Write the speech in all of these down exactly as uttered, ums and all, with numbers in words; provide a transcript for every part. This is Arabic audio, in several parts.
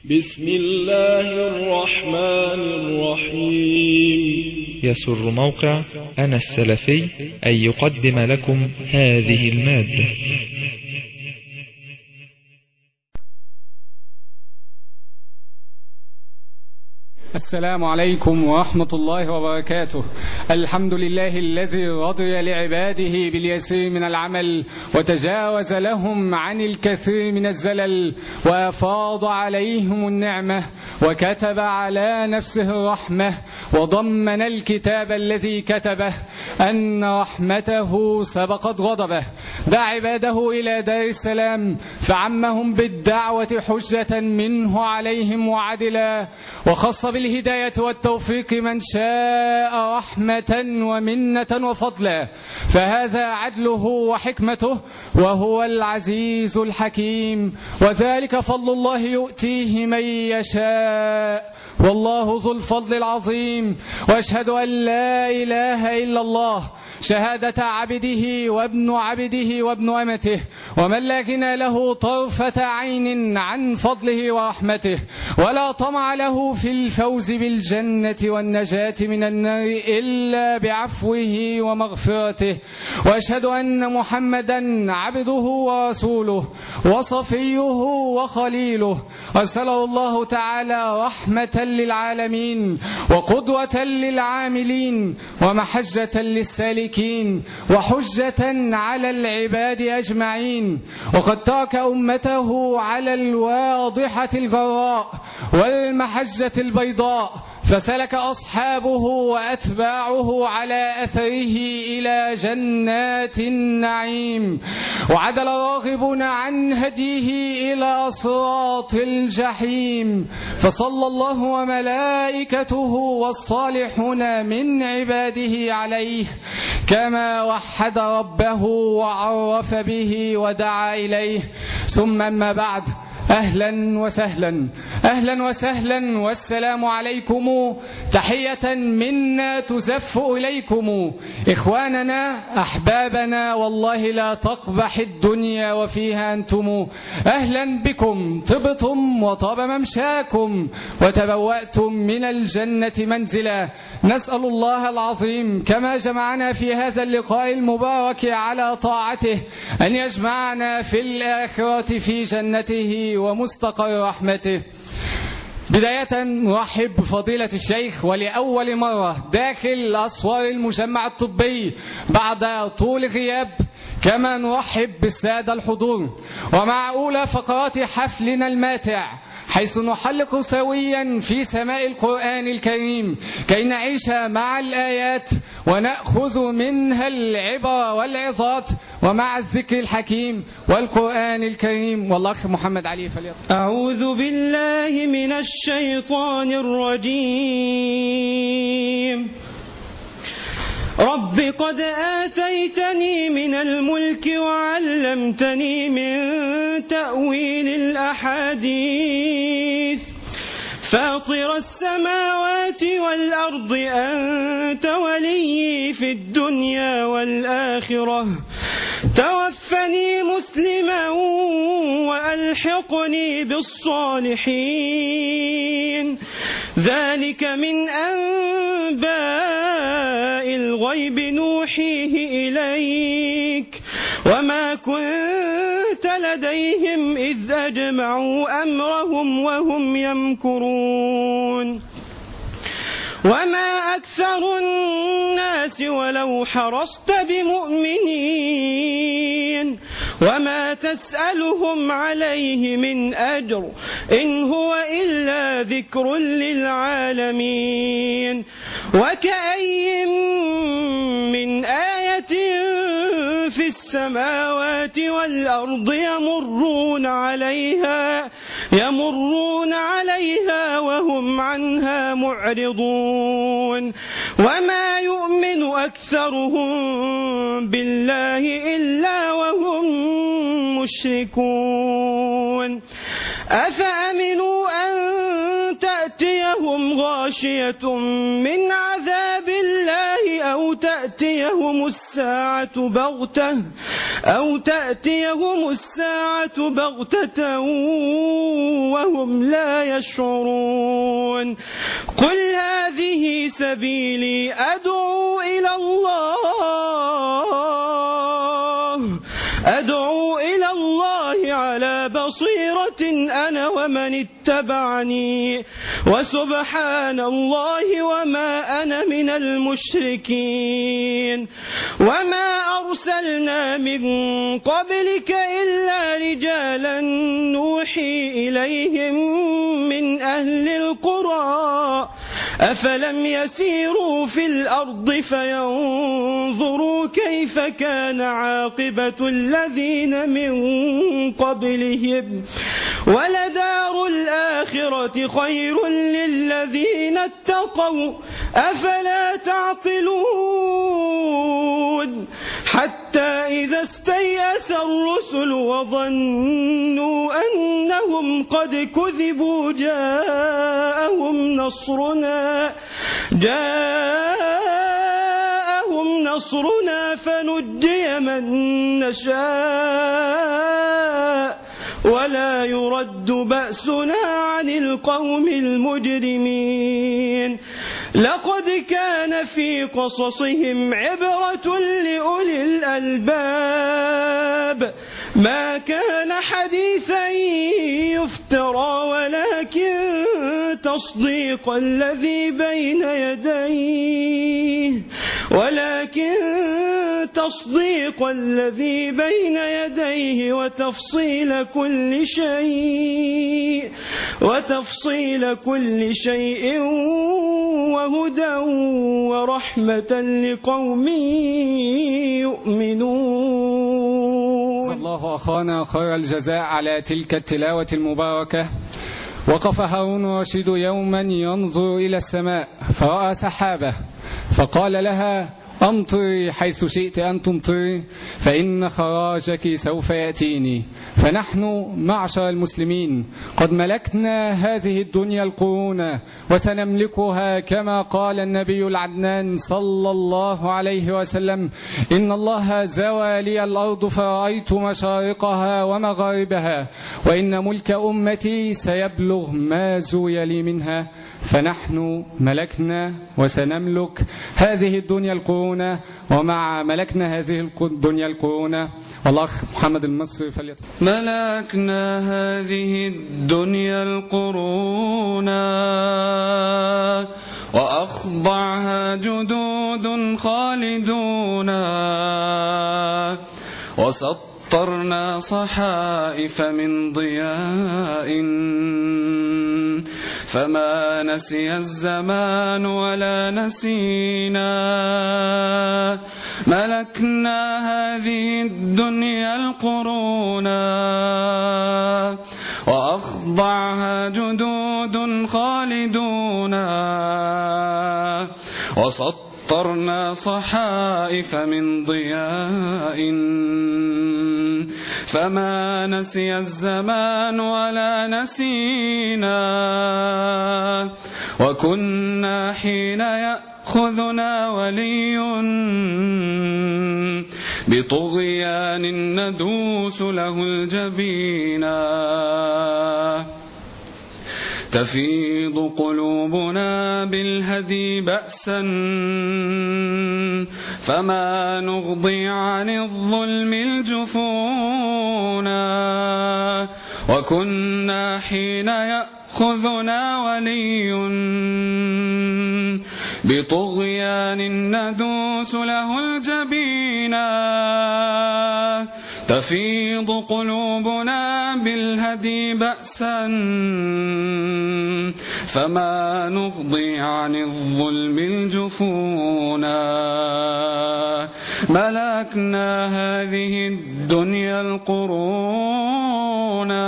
بسم الله الرحمن الرحيم. يسر موقع أنا السلفي أن يقدم لكم هذه المادة. السلام عليكم ورحمة الله وبركاته. الحمد لله الذي رضي لعباده باليسير من العمل وتجاوز لهم عن الكثير من الزلل وأفاض عليهم النعمة وكتب على نفسه الرحمة وضمن الكتاب الذي كتبه أن رحمته سبقت غضبه. دعا عباده إلى دار السلام فعمهم بالدعوة حجة منه عليهم وعدلا، وخص بالهداية والتوفيق من شاء رحمة ومنة وفضلا، فهذا عدله وحكمته وهو العزيز الحكيم، وذلك فضل الله يؤتيه من يشاء والله ذو الفضل العظيم. وأشهد أن لا إله إلا الله شهادة عبده وابن عبده وابن أمته، ومن لا غنى له طرفة عين عن فضله ورحمته ولا طمع له في الفوز بالجنة والنجاة من النار إلا بعفوه ومغفرته. وأشهد أن محمدا عبده ورسوله وصفيه وخليله، أرسله الله تعالى رحمة للعالمين وقدوة للعاملين ومحجة للسالكين وحجة على العباد أجمعين، وقد ترك أمته على الواضحة الجراء والمحجة البيضاء، فسلك أصحابه وأتباعه على أثره إلى جنات النعيم، وعدل الراغبون عن هديه إلى صراط الجحيم. فصلى الله وملائكته والصالحون من عباده عليه كما وحد ربه وعرف به ودعا إليه. ثم أما بعد، أهلا وسهلا أهلا وسهلا والسلام عليكم، تحية منا تزف إليكم إخواننا أحبابنا، والله لا تقبح الدنيا وفيها أنتم. أهلا بكم، طبتم وطاب ممشاكم وتبوأتم من الجنة منزلا. نسأل الله العظيم كما جمعنا في هذا اللقاء المبارك على طاعته أن يجمعنا في الآخرة في جنته ومستقر رحمته. بداية نرحب بفضيلة الشيخ ولأول مرة داخل أسوار المجمع الطبي بعد طول غياب، كما نرحب بالسادة الحضور. ومع أولى فقرات حفلنا الماتع حيث نحلق سويا في سماء القرآن الكريم كي نعيش مع الآيات ونأخذ منها العبر والعظات ومع الذكر الحكيم والقرآن الكريم. والله أخي محمد علي فليطلع. أعوذ بالله من الشيطان الرجيم. رب قد آتيتني من الملك وعلمتني من تأويل الأحاديث، فاطر السماوات والأرض أنت ولي في الدنيا والآخرة، توفني مسلما وألحقني بالصالحين، ذلك من أنباء الغيب نوحيه إليك، وما كنت لديهم إذ أجمعوا أمرهم وهم يمكرون، وما أكثر الناس ولو حرصت بمؤمنين، وما تسألهم عليه من أجر إن هو إلا ذكر للعالمين. وكأي من آية في السماوات والأرض يمرون عليها يمرون عليها وهم عنها معرضون، وما يؤمن أكثرهم بالله إلا وهم مشركون. أفأمنوا أن تأتيهم غاشية من عذاب الله أو تأتيهم الساعة بغتة أو تأتيهم الساعة بغتة وهم لا يشعرون قل هذه سبيلي أدعو إلى الله أدعو إلى الله على بصيرة أنا ومن اتبعني وسبحان الله وما أنا من المشركين وما أرسلنا من قبلك إلا رجالا نوحي إليهم من أهل القرى أفلم يسيروا في الأرض فينظروا كيف كان عاقبة الذين من قبلهم ولدار الآخرة خير للذين اتقوا أفلا تعقلون حتى إذا استيأس الرسل وظنوا أنهم قد كذبوا جاءهم نصرنا جاءهم نصرنا فنجي من نشاء ولا يرد بأسنا عن القوم المجرمين لقد كان في قصصهم عبرة لأولي الألباب ما كان حديثا يفترى ولكن تصديق الذي بين يديه ولكن تصديق الذي بين يديه وتفصيل كل شيء وتفصيل كل شيء وهدى ورحمة لقوم يؤمنون. الله أخانا خير الجزاء على تلك التلاوة المباركة. وقف هارون رشيد يوما ينظر إلى السماء فرأى سحابة فقال لها أمطري حيث شئت أن تمطري فإن خراجك سوف يأتيني. فنحن معشر المسلمين قد ملكنا هذه الدنيا القرون وسنملكها كما قال النبي العدنان صلى الله عليه وسلم إن الله زوى لي الأرض فرأيت مشارقها ومغاربها وإن ملك أمتي سيبلغ ما زوي لي منها. فنحن ملكنا وسنملك هذه الدنيا القرون ومع ملكنا هذه الدنيا القرون والأخ محمد المصري فليتفضل. ملكنا هذه الدنيا القرون وأخضعها جدود خالدون وسطرنا صحائف من ضياء فما نسي الزمان ولا نسينا. ملكنا هذه الدنيا القرون وأخضعها جدود خالدون وسطرنا صحائف من ضياء فما نسي الزمان ولا نسينا. وكنا حين يأخذنا ولي بطغيان ندوس له الجبينا تفيض قلوبنا بالهدي بأسا فما نغضي عن الظلم الجفونا. وكنا حين يأخذنا ولي بطغيان ندوس له الجبينا تفيض قلوبنا بالهدي بأسا فما نغضي عن الظلم الجفونا. ملكنا هذه الدنيا القرون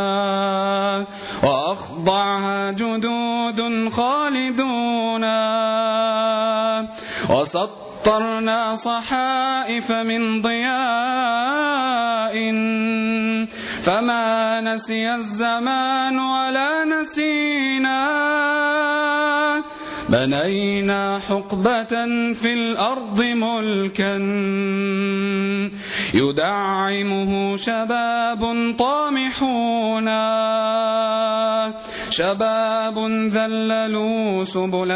وأخضعها جدود خالدون وسطرنا صحائف من ضياء فما نسي الزمان ولا نسينا. بنينا حقبة في الأرض ملكا يدعمه شباب طامحون شباب ذللوا سبل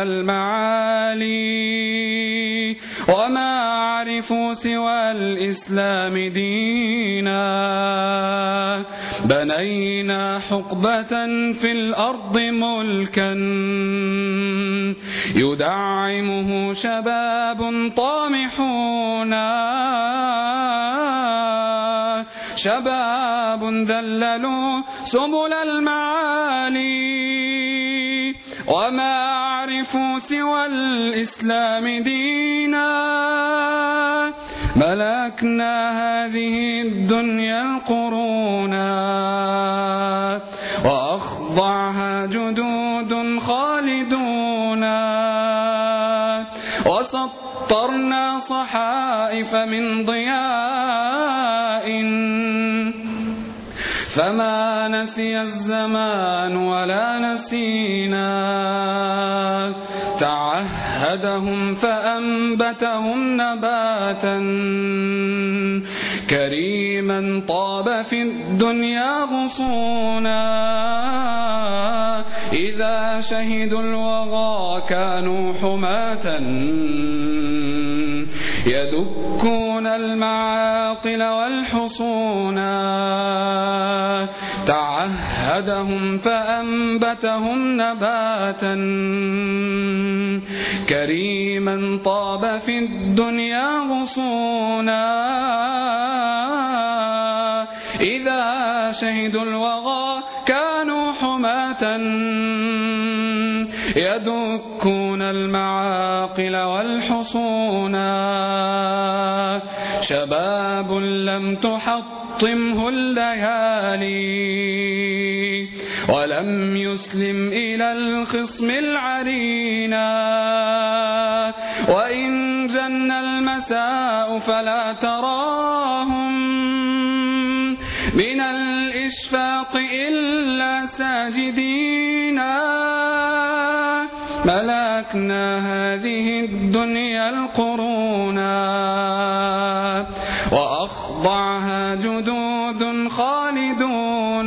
المعالي وما عرفوا سوى الإسلام دينا بنينا حقبة في الأرض ملكا يدعمه شباب طامحون شباب ذللوا سبل المعالي وما عرفوا سوى الإسلام دينا ملكنا هذه الدنيا القرونا وأخضعها جدود خالدون وسطرنا صحائف من ضياء فما نسي الزمان ولا نسينا تعهدهم فأنبتهم نباتا كريما طاب في الدنيا غصونا إذا شهدوا الوغى كانوا حماة يدكون المعاقل والحصونا تعهدهم فأنبتهم نباتا كريما طاب في الدنيا غصونا إذا شهدوا الوغى كانوا حماة يدكون المعاقل والحصونا شباب لم تحطمه الليالي ولم يسلم إلى الخصم العرينا وإن جن المساء فلا تراهم من الإشفاق إلا ساجدينا ملكنا هذه الدنيا القرونا وأخضعها جدود خالدون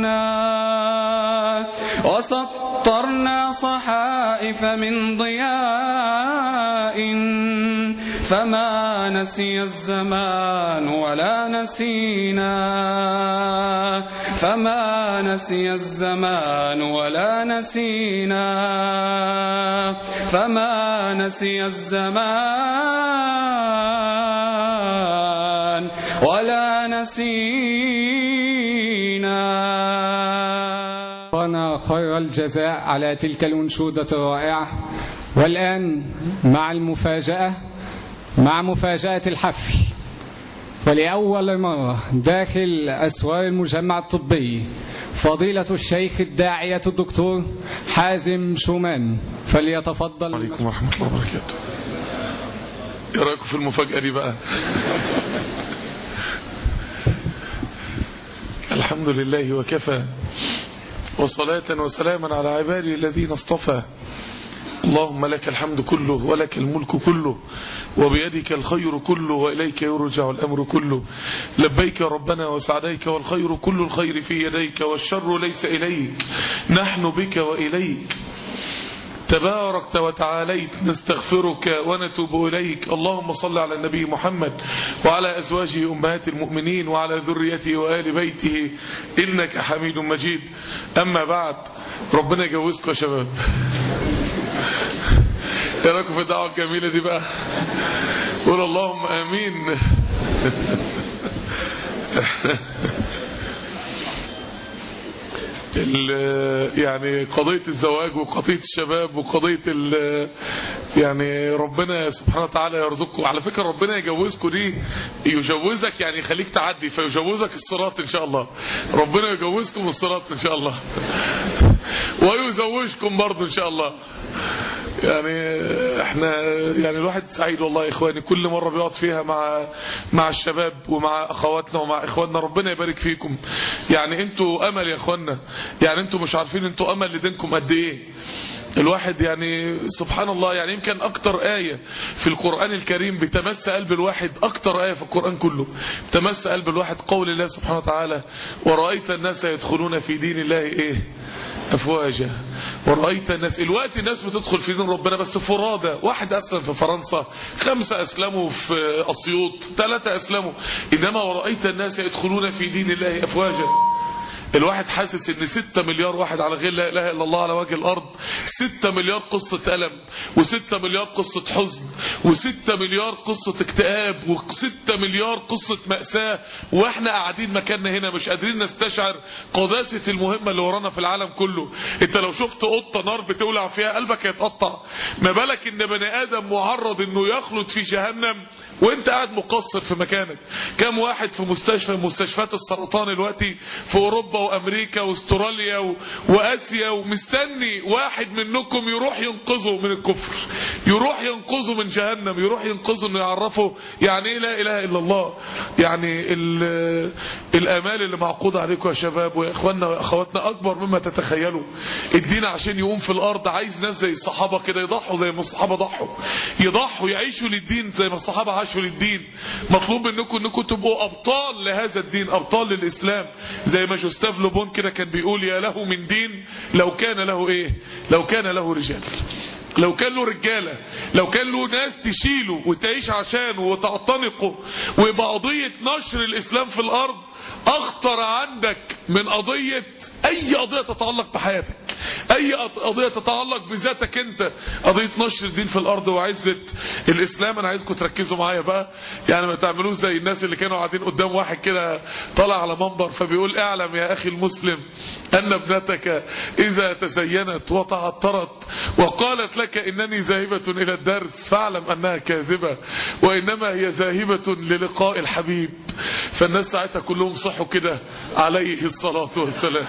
وسطرنا صحائف من ضياء فما نسي الزمان ولا نسينا فما نسي الزمان ولا نسينا فما نسي الزمان ولا نسينا. أنا خير الجزاء على تلك الأنشودة الرائعة. والآن مع المفاجأة، مع مفاجأة الحفل، ولأول مرة داخل أسوار المجمع الطبي فضيلة الشيخ الداعية الدكتور حازم شومان، فليتفضل. عليكم ورحمة الله وبركاته. ايه رأيكم في المفاجأة دي بقى؟ الحمد لله وكفى، وصلاة وسلاما على عبادي الذين اصطفى. اللهم لك الحمد كله ولك الملك كله وبيدك الخير كله وإليك يرجع الأمر كله. لبيك ربنا وسعديك، والخير كل الخير في يديك والشر ليس إليك، نحن بك وإليك. تباركت وتعاليت، نستغفرك ونتوب إليك. اللهم صل على النبي محمد وعلى أزواجه أمهات المؤمنين وعلى ذريته وآل بيته إنك حميد مجيد. أما بعد، ربنا يجوزكم يا شباب. ايه رايكم في الدعوة الجميلة دي بقى؟ قول اللهم آمين. يعني قضية الزواج وقضية الشباب وقضية يعني ربنا سبحانه وتعالى يرزقكم. على فكرة ربنا يجوزكم دي، يجوزك يعني يخليك تعدي، فيجوزك الصراط إن شاء الله. ربنا يجوزكم الصراط إن شاء الله، ويزوجكم برضو إن شاء الله. يعني احنا يعني الواحد سعيد والله يا اخواني، كل مرة بيقعد فيها مع مع الشباب ومع اخواتنا ومع اخواننا. ربنا يبارك فيكم. يعني انتوا امل يا اخواننا، يعني انتوا مش عارفين انتوا امل لدينكم قد ايه. الواحد يعني سبحان الله، يعني يمكن اكتر آية في القرآن الكريم بتمس قلب الواحد، اكتر آية في القرآن كله بتمس قلب الواحد قول الله سبحانه وتعالى: ورأيت الناس يدخلون في دين الله ايه افواجا. ورأيت الناس، الوقت الناس بتدخل في دين ربنا بس فرادى. واحد اسلم في فرنسا، خمسة اسلموا في اسيوط، ثلاثة اسلموا، انما ورأيت الناس يدخلون في دين الله افواجا. الواحد حاسس ان ستة مليار واحد على غير لا اله الا الله على وجه الارض، ستة مليار قصة ألم، وستة مليار قصة حزن، وستة مليار قصة اكتئاب، وستة مليار قصة مأساة، واحنا قاعدين مكاننا هنا مش قادرين نستشعر قداسة المهمة اللي ورانا في العالم كله. انت لو شفت قطة نار بتولع فيها قلبك هيتقطع، ما بالك ان بني ادم معرض انه يخلد في جهنم وانت قاعد مقصر في مكانك. كم واحد في مستشفى مستشفيات السرطان دلوقتي في اوروبا وامريكا واستراليا و... واسيا، ومستني واحد منكم يروح ينقذه من الكفر، يروح ينقذه من جهنم، يروح ينقذه انه يعرفه يعني ايه لا اله الا الله. يعني ال... الامال اللي معقوده عليكم يا شباب ويا اخواننا واخواتنا اكبر مما تتخيلوا. الدين عشان يقوم في الارض عايز ناس زي الصحابه كده، يضحوا زي ما الصحابه ضحوا، يضحوا يعيشوا للدين زي ما الصحابه عاشوا للدين. مطلوب منكم انكم تبقوا ابطال لهذا الدين، ابطال للاسلام، زي ما جوستاف لوبون كده كان بيقول: يا له من دين لو كان له ايه؟ لو كان له رجال، لو كان له رجاله، لو كان له ناس تشيله وتعيش عشانه وتعتنقه، ويبقى قضيه نشر الاسلام في الارض اخطر عندك من قضيه اي قضيه تتعلق بحياتك، اي قضيه تتعلق بذاتك انت. قضيه نشر الدين في الارض وعزه الاسلام. انا عايزكم تركزوا معايا بقى، يعني ما تعملوش زي الناس اللي كانوا قاعدين قدام واحد كده طالع على منبر فبيقول: اعلم يا اخي المسلم ان ابنتك اذا تزينت وتعطرت وقالت لك انني ذاهبه الى الدرس فاعلم انها كاذبه، وانما هي ذاهبه للقاء الحبيب. فالناس ساعتها كلهم صحوا كده عليه الصلاه والسلام،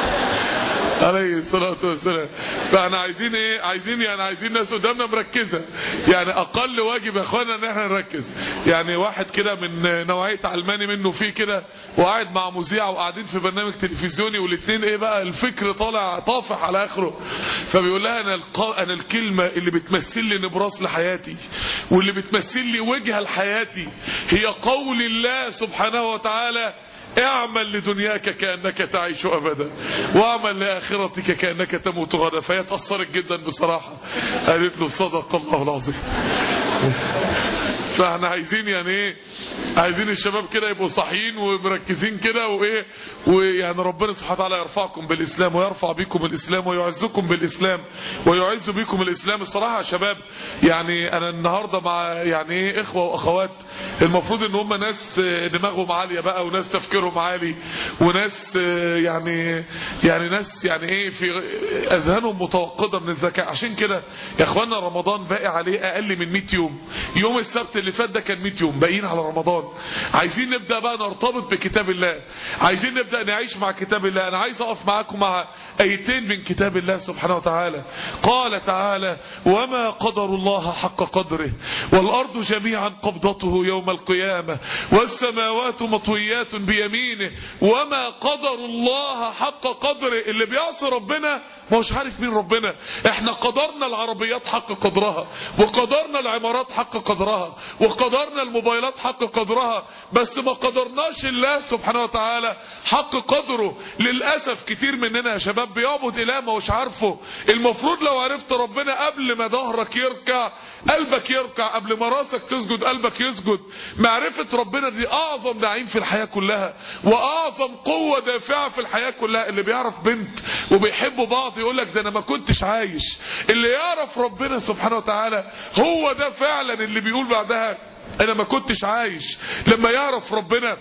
عليه الصلاة والسلام. فاحنا عايزين ايه؟ عايزين يعني عايزين ناس قدامنا مركزة. يعني اقل واجب يا اخوانا ان احنا نركز. يعني واحد كده من نوعية علماني منه فيه كده، وقاعد مع مذيعة وقاعدين في برنامج تلفزيوني، والاثنين ايه بقى الفكر طالع طافح على اخره. فبيقول لها: انا انا الكلمة اللي بتمثل لي نبراس لحياتي واللي بتمثل لي وجهة لحياتي هي قول الله سبحانه وتعالى: اعمل لدنياك كأنك تعيش أبدا واعمل لآخرتك كأنك تموت غدا. فهي اتأثرت جدا بصراحة، قالت له: صدق الله العظيم. فاحنا عايزين يعني ايه؟ عايزين الشباب كده يبقوا صاحيين ومركزين كده وايه، ويعني ربنا سبحانه وتعالى يرفعكم بالاسلام ويرفع بكم الاسلام ويعزكم بالاسلام ويعز بكم الاسلام. الصراحه يا شباب يعني انا النهارده مع يعني ايه اخوه واخوات المفروض ان هم ناس دماغهم عاليه بقى، وناس تفكيرهم عالي، وناس يعني يعني ناس يعني ايه في اذهانهم متوقده من الذكاء. عشان كده يا اخوانا رمضان باقي عليه اقل من مئة يوم. يوم السبت اللي فات ده كان مئة يوم باقيين على رمضان. عايزين نبدا بقى نرتبط بكتاب الله، عايزين نبدا نعيش مع كتاب الله. انا عايز اقف معاكم مع ايتين من كتاب الله سبحانه وتعالى. قال تعالى: وما قدر الله حق قدره والارض جميعا قبضته يوم القيامه والسماوات مطويات بيمينه وما قدر الله حق قدره. اللي بيعصي ربنا ما هوش عارف مين ربنا. احنا قدرنا العربيات حق قدرها، وقدرنا العمارات حق قدرها، وقدرنا الموبايلات حق قدرها، بس ما قدرناش الله سبحانه وتعالى حق قدره. للأسف كتير مننا يا شباب بيعبد إله ما هوش عارفه. المفروض لو عرفت ربنا قبل ما ظهرك يركع قلبك يركع، قبل ما راسك تسجد قلبك يسجد. معرفة ربنا دي أعظم نعيم في الحياة كلها، وأعظم قوة دافعة في الحياة كلها. اللي بيعرف بنت وبيحبوا بعض يقولك ده أنا ما كنتش عايش. اللي يعرف ربنا سبحانه وتعالى هو ده فعلا اللي بيقول بعدها أنا ما كنتش عايش. لما يعرف ربنا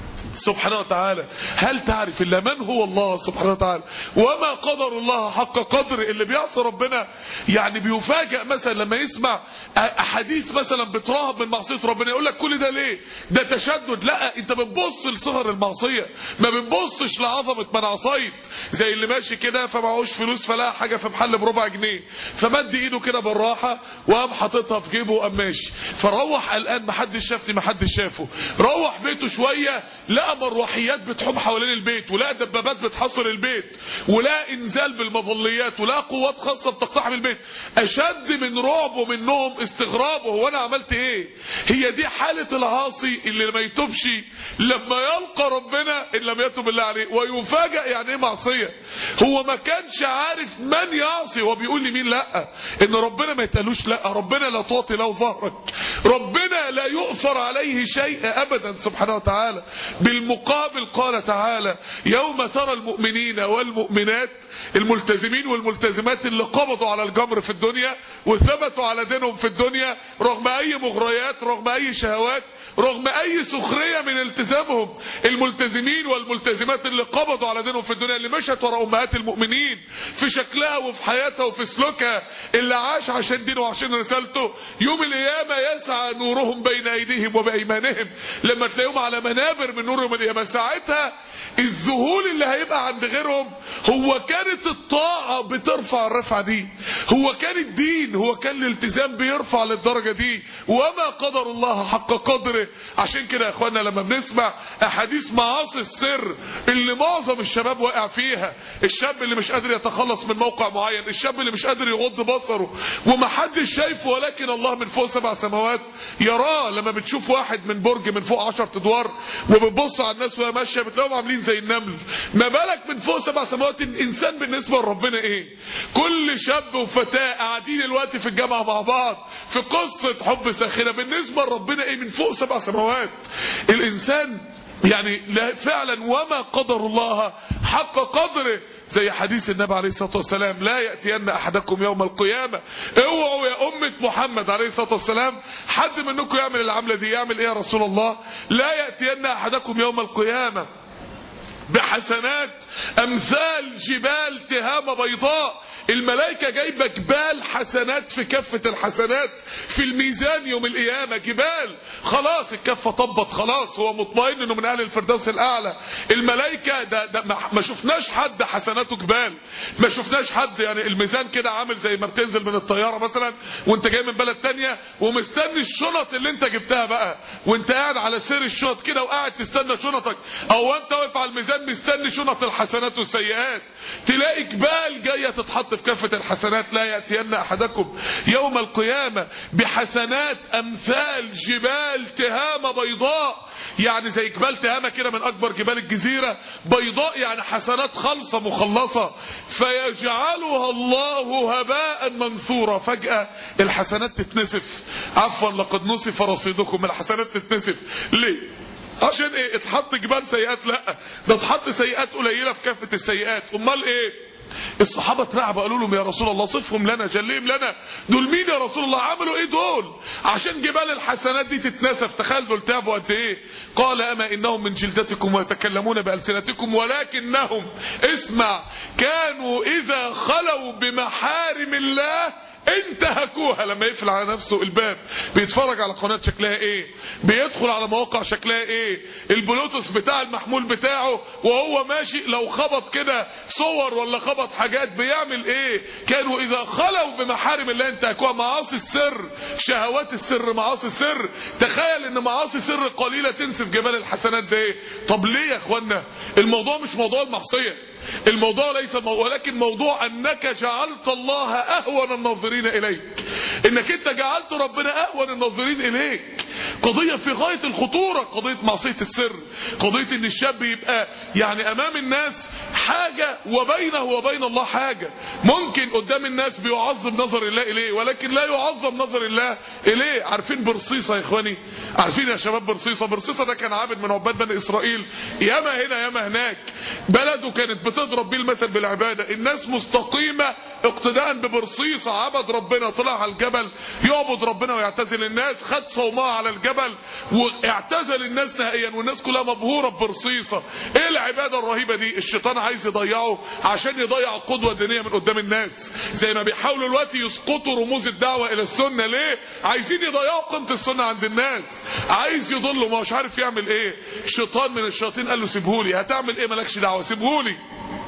سبحانه وتعالى. هل تعرف إلا من هو الله سبحانه وتعالى؟ وما قدر الله حق قدر. اللي بيعصي ربنا يعني بيفاجئ مثلا لما يسمع أحاديث مثلا بتراهب من معصية ربنا، يقول لك كل ده ليه؟ ده تشدد. لا، انت بتبص لصغر المعصية، ما بتبصش لعظمة من عصيت. زي اللي ماشي كده فمعهوش فلوس فلقى حاجة في محل بربع جنيه، فمد ايده كده بالراحة وقام حاططها في جيبه وقام ماشي، فروح قلقان محدش شافني محدش شافه. روح بيته شوية لا لقى مروحيات بتحوم حوالين البيت، ولقى دبابات بتحصر البيت، ولقى انزال بالمظليات، ولقى قوات خاصه بتقتحم البيت، اشد من رعبه منهم استغرابه، هو انا عملت ايه؟ هي دي حاله العاصي اللي ما يتوبش لما يلقى ربنا ان لم يتوب بالله عليه ويفاجئ يعني ايه معصيه. هو ما كانش عارف من يعصي، هو بيقول لي مين لا، ان ربنا ما يتقالوش لا، ربنا لا تعطي له ظهرك، ربنا لا يؤثر عليه شيء ابدا سبحانه وتعالى. بالمقابل قال تعالى يوم ترى المؤمنين والمؤمنات، الملتزمين والملتزمات اللي قبضوا على الجمر في الدنيا وثبتوا على دينهم في الدنيا رغم اي مغريات، رغم اي شهوات، رغم اي سخريه من التزامهم، الملتزمين والملتزمات اللي قبضوا على دينهم في الدنيا، اللي مشت ورا امهات المؤمنين في شكلها وفي حياتها وفي سلوكها، اللي عاش عشان دينه وعشان رسالته، يوم القيامه يسعى نورهم بين ايديهم وبايمانهم، لما تلاقيهم على منابر من نور يوم القيامه، ساعتها الذهول اللي هيبقى عند غيرهم هو كانت الطاعه بترفع الرفعه دي، هو كان الدين، هو كان الالتزام بيرفع للدرجه دي، وما قدر الله حق قدره. عشان كده يا اخوانا لما بنسمع احاديث معاصي السر اللي معظم الشباب واقع فيها، الشاب اللي مش قادر يتخلص من موقع معين، الشاب اللي مش قادر يغض بصره ومحدش شايفه ولكن الله من فوق سبع سماوات يراه. لما بتشوف واحد من برج من فوق عشرة ادوار وبتبص على الناس وهي ماشيه بتلاقيهم عاملين زي النمل، ما بالك من فوق سبع سماوات الانسان بالنسبه لربنا ايه؟ كل شاب وفتاه قاعدين الوقت في الجامعه مع بعض في قصه حب ساخنه، بالنسبه لربنا ايه من فوق سبع سماوات؟ الانسان يعني فعلا وما قدر الله حق قدره، زي حديث النبي عليه الصلاه والسلام لا ياتين احدكم يوم القيامه، اوعوا يا امه محمد عليه الصلاه والسلام حد منكم يعمل العمله دي. يعمل ايه يا رسول الله؟ لا ياتين احدكم يوم القيامه بحسنات امثال جبال تهامه بيضاء، الملائكه جايبه جبال حسنات في كفه الحسنات في الميزان يوم القيامه، جبال خلاص الكفه طبت خلاص، هو مطمئن انه من اهل الفردوس الاعلى. الملائكه ده, ده ما شفناش حد حسناته جبال، ما شفناش حد يعني الميزان كده عامل زي ما بتنزل من الطياره مثلا وانت جاي من بلد تانية ومستني الشنط اللي انت جبتها بقى، وانت قاعد على سير الشنط كده وقاعد تستنى شنطك، او انت واقف على الميزان مستني شنط الحسنات والسيئات، تلاقي جبال جايه تتحط في كافة الحسنات. لا يأتين أحدكم يوم القيامة بحسنات أمثال جبال تهامة بيضاء، يعني زي جبال تهامة كده من أكبر جبال الجزيرة، بيضاء يعني حسنات خالصة مخلصة، فيجعلها الله هباء منثورا. فجأة الحسنات تتنسف، عفوا لقد نسف رصيدكم، الحسنات تتنسف ليه؟ عشان ايه؟ اتحط جبال سيئات؟ لا، ده اتحط سيئات قليلة في كافة السيئات. امال ايه؟ الصحابه اترعبوا قالوا لهم يا رسول الله صفهم لنا جليهم لنا، دول مين يا رسول الله؟ عملوا ايه دول عشان جبال الحسنات دي تتنسف؟ تخيل دول تعبوا قد ايه. قال اما انهم من جلدتكم ويتكلمون بالسنتكم ولكنهم اسمع كانوا اذا خلوا بمحارم الله انتهكوها. لما يقفل على نفسه الباب بيتفرج على قناه شكلها ايه، بيدخل على مواقع شكلها ايه، البلوتوث بتاع المحمول بتاعه وهو ماشي لو خبط كده صور ولا خبط حاجات بيعمل ايه. كانوا اذا خلوا بمحارم الله انتهكوها. معاصي السر، شهوات السر، معاصي السر. تخيل ان معاصي سر قليله تنسف جبال الحسنات ده ايه. طب ليه يا اخوانا؟ الموضوع مش موضوع المعصيه، الموضوع ليس الموضوع، ولكن موضوع انك جعلت الله اهون الناظرين اليك، انك انت جعلت ربنا اهون الناظرين اليك. قضية في غاية الخطورة، قضية معصية السر، قضية ان الشاب يبقى يعني امام الناس حاجة وبينه وبين الله حاجة. ممكن قدام الناس بيعظم نظر الله اليه ولكن لا يعظم نظر الله اليه. عارفين برصيصة يا اخواني؟ عارفين يا شباب برصيصة؟ برصيصة ده كان عابد من عباد بني اسرائيل، ياما هنا ياما هناك، بلده كانت بتضرب بيه المثل بالعبادة. الناس مستقيمة اقتداء ببرصيصة، عبد ربنا، طلع على الجبل يعبد ربنا ويعتزل الناس، خد صومعة على الجبل واعتزل الناس نهائيا، والناس كلها مبهورة ببرصيصة. ايه العبادة الرهيبة دي؟ الشيطان عايز يضيعه عشان يضيع القدوة الدينية من قدام الناس، زي ما بيحاولوا الوقت يسقطوا رموز الدعوة الى السنة. ليه؟ عايزين يضيعوا قيمة السنة عند الناس، عايز يضلوا، ما مش عارف يعمل ايه. شيطان من الشياطين قال له سيبهولي. هتعمل ايه؟ مالكش دعوة، سيبهولي.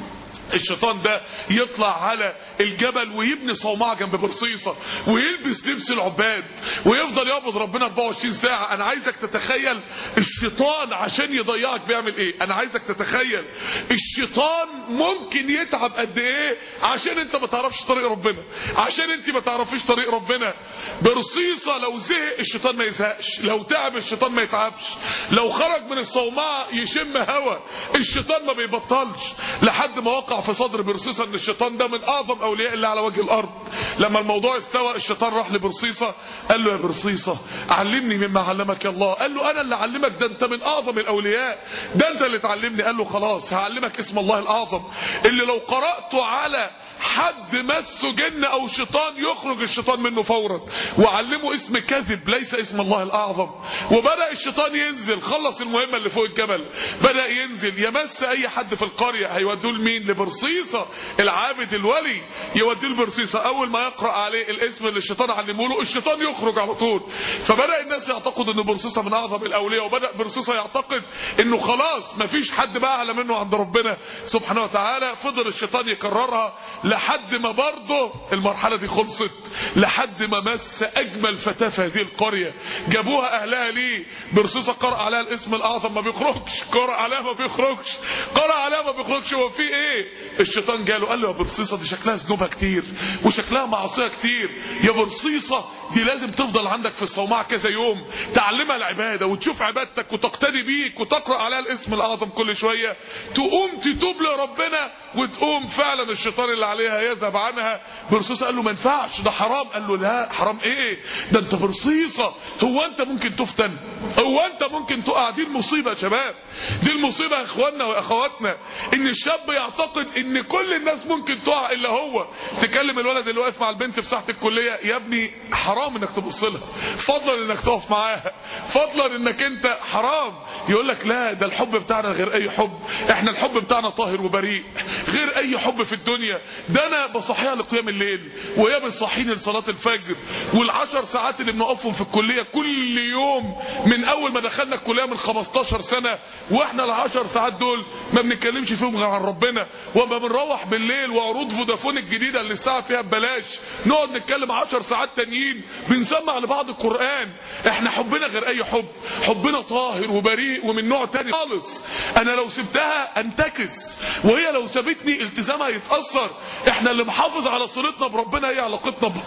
الشيطان ده يطلع على الجبل ويبني صومعه جنب برصيصه ويلبس لبس العباد ويفضل يعبد ربنا أربعة وعشرين ساعه. انا عايزك تتخيل الشيطان عشان يضيعك بيعمل ايه. انا عايزك تتخيل الشيطان ممكن يتعب قد ايه عشان انت ما تعرفش طريق ربنا، عشان انت ما تعرفيش طريق ربنا. برصيصه لو زهق الشيطان ما يزهقش، لو تعب الشيطان ما يتعبش، لو خرج من الصومعه يشم هوا الشيطان ما بيبطلش، لحد ما وقع في صدر برصيصه ان الشيطان ده من اعظم اولياء الله على وجه الارض. لما الموضوع استوى الشيطان راح لبرصيصه قال له يا برصيصه علمني مما علمك الله. قال له انا اللي علمك؟ ده انت من اعظم الاولياء، ده انت اللي تعلمني. قال له خلاص هعلمك اسم الله الاعظم اللي لو قراته على حد مسه جن او شيطان يخرج الشيطان منه فورا، وعلمه اسم كذب ليس اسم الله الاعظم. وبدأ الشيطان ينزل، خلص المهمة اللي فوق الجبل، بدأ ينزل يمس اي حد في القرية. هيودوه لمين؟ لبرصيصة العابد الولي، يودوه لبرصيصة. اول ما يقرأ عليه الاسم اللي الشيطان علمه له الشيطان يخرج على طول. فبدأ الناس يعتقد ان برصيصة من اعظم الاولياء، وبدأ برصيصة يعتقد انه خلاص مفيش حد بقى اعلى منه عند ربنا سبحانه وتعالى. فضل الشيطان يكررها لحد ما برضه المرحلة دي خلصت، لحد ما مس اجمل فتاة في هذه القرية. جابوها اهلها ليه؟ برصيصة قرأ عليها الاسم الاعظم ما بيخرجش، قرأ عليها ما بيخرجش، قرأ عليها ما بيخرجش. هو في ايه؟ الشيطان جاله قال له يا برصيصة دي شكلها ذنوبها كتير وشكلها معصية كتير، يا برصيصة دي لازم تفضل عندك في الصومعة كذا يوم تعلمها العبادة وتشوف عبادتك وتقتدي بيك وتقرأ عليها الاسم الاعظم كل شوية، تقوم تتوب لربنا وتقوم فعلا الشيطان اللي عليها يذهب عنها. برصيصة قال له ما ينفعش ده حرام. قال له لا حرام ايه؟ ده انت برصيصة، هو انت ممكن تفتن؟ هو انت ممكن تقع؟ دي المصيبة يا شباب، دي المصيبة يا اخواننا واخواتنا، ان الشاب يعتقد ان كل الناس ممكن تقع الا هو. تكلم الولد اللي واقف مع البنت في ساحة الكلية، يا ابني حرام انك تبص لها، فضلا انك تقف معاها، فضلا انك انت حرام. يقول لك لا ده الحب بتاعنا غير اي حب، احنا الحب بتاعنا طاهر وبريء غير اي حب في الدنيا. ده انا بصحيها لقيام الليل وهي بتصحيني لصلاة الفجر، والعشر ساعات اللي بنقفهم في الكلية كل يوم من اول ما دخلنا الكلية من خمستاشر سنة، واحنا العشر ساعات دول ما بنتكلمش فيهم غير عن ربنا. وما بنروح بالليل وعروض فودافون الجديدة اللي الساعة فيها ببلاش نقعد نتكلم عشر ساعات تانيين بنسمع لبعض القرآن. احنا حبنا غير اي حب، حبنا طاهر وبريء ومن نوع تاني خالص. انا لو سبتها انتكس، وهي لو سابتني التزامها يتأثر. احنا اللي محافظ على صلتنا بربنا هي علاقتنا ب...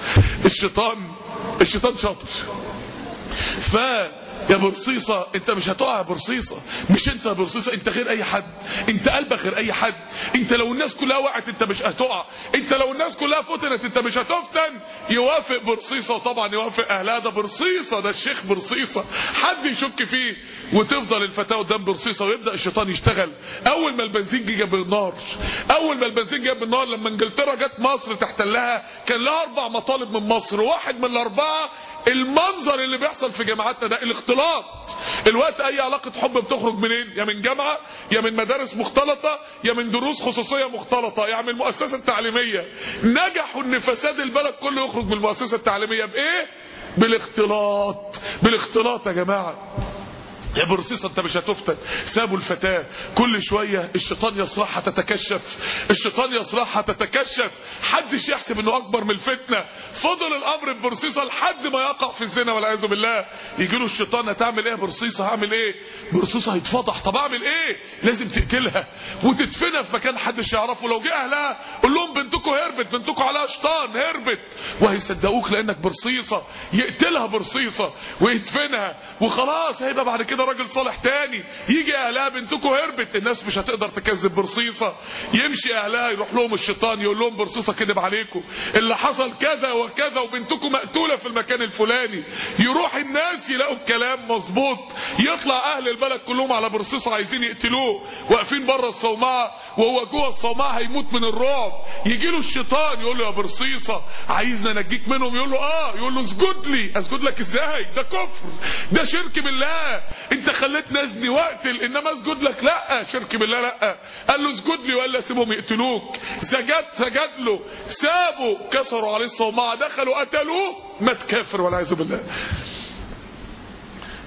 الشيطان الشيطان شاطر. ف يا برصيصة انت مش هتقع يا برصيصة، مش انت يا برصيصة، انت غير اي حد، انت قلبك غير اي حد. انت لو الناس كلها وقعت انت مش هتقع، انت لو الناس كلها فتنت انت مش هتفتن. يوافق برصيصة وطبعا يوافق اهلها، ده برصيصة، ده الشيخ برصيصة، حد يشك فيه. وتفضل الفتاة قدام برصيصة ويبدأ الشيطان يشتغل. اول ما البنزين جه جاب النار، اول ما البنزين جاب النار لما انجلترا جت مصر تحتلها كان لها اربع مطالب من مصر، واحد من الاربعة المنظر اللي بيحصل في جامعاتنا ده، الاختلاط. الوقت اي علاقة حب بتخرج منين؟ يا من جامعة، يا من مدارس مختلطة، يا من دروس خصوصية مختلطة، يا من المؤسسة التعليمية. نجحوا ان فساد البلد كله يخرج من المؤسسة التعليمية بايه؟ بالاختلاط. بالاختلاط يا جماعة. يا برصيصة انت مش هتفتن. سابوا الفتاة، كل شوية الشيطان يصرحها تتكشف، الشيطان يصرحها تتكشف، حدش يحسب انه اكبر من الفتنة. فضل الامر ببرصيصة لحد ما يقع في الزنا والعياذ بالله. يجي له الشيطان هتعمل ايه يا برصيصة؟ هعمل ايه؟ برصيصة هيتفضح. طب اعمل ايه؟ لازم تقتلها وتدفنها في مكان حدش يعرفه. لو جه اهلها قول لهم بنتكم هربت، بنتكم عليها شيطان هربت، وهيصدقوك لانك برصيصة. يقتلها برصيصة ويدفنها وخلاص، هيبقى بعد كده راجل صالح تاني. يجي اهلها بنتكم هربت، الناس مش هتقدر تكذب برصيصة. يمشي اهلها يروح لهم الشيطان يقول لهم برصيصة كذب عليكم، اللي حصل كذا وكذا وبنتكم مقتولة في المكان الفلاني. يروح الناس يلاقوا الكلام مظبوط، يطلع اهل البلد كلهم على برصيصة عايزين يقتلوه، واقفين بره الصومعة وهو جوه الصومعة هيموت من الرعب. يجي له الشيطان يقول له يا برصيصة عايزنا نجيك منهم. يقول له اه. يقول له اسجد لي. اسجد لك ازاي؟ ده كفر، ده شرك بالله. انت خليتني ازني واقتل، انما اسجد لك لا، شرك بالله لا. قال له اسجد لي والا سيبهم يقتلوك. سجد سجد له، سابوا كسروا عليه الصومعة، دخلوا قتلوه، مات كافر والعياذ بالله.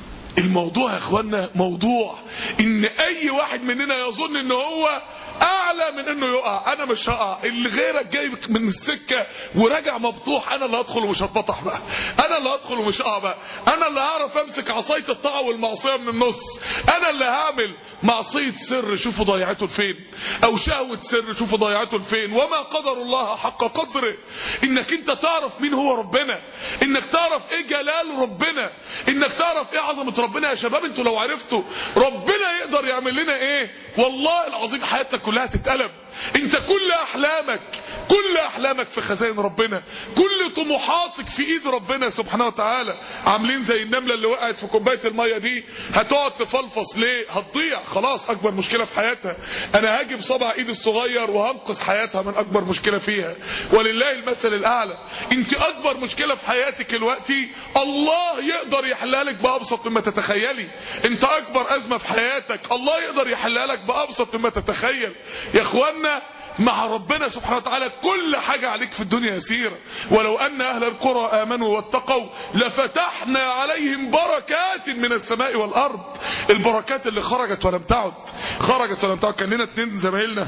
الموضوع يا اخوانا موضوع ان اي واحد مننا يظن ان هو اعلى اعلى من انه يقع. انا مش هقع، اللي غيرك جاي من السكه وراجع مبطوح، انا اللي هدخل ومش هتبطح بقى، انا اللي هدخل ومش هقع بقى، انا اللي هعرف امسك عصايه الطاعه والمعصيه من النص، انا اللي هعمل معصيه سر شوفوا ضيعته لفين، او شهوه سر شوفوا ضيعته لفين. وما قدر الله حق قدره. انك انت تعرف مين هو ربنا، انك تعرف ايه جلال ربنا، انك تعرف ايه عظمه ربنا. يا شباب انتوا لو عرفتوا ربنا يقدر يعمل لنا ايه، والله العظيم حياتنا كلها تتقلب. انت كل احلامك كل احلامك في خزائن ربنا، كل طموحاتك في ايد ربنا سبحانه وتعالى. عاملين زي النمله اللي وقعت في كوبايه الميه دي، هتقعد تفلفص ليه؟ هتضيع خلاص. اكبر مشكله في حياتها انا هاجي بصبع ايدي الصغير وهنقذ حياتها من اكبر مشكله فيها. ولله المثل الاعلى. انت اكبر مشكله في حياتك دلوقتي الله يقدر يحلها لك بابسط مما تتخيلي. انت اكبر ازمه في حياتك الله يقدر يحلها لك بابسط مما تتخيل. يا اخوانا مع ربنا سبحانه وتعالى كل حاجة عليك في الدنيا يسيرة. ولو أن أهل القرى آمنوا واتقوا لفتحنا عليهم بركات من السماء والأرض. البركات اللي خرجت ولم تعد، خرجت ولم تعد. كان لنا اتنين زمايلنا،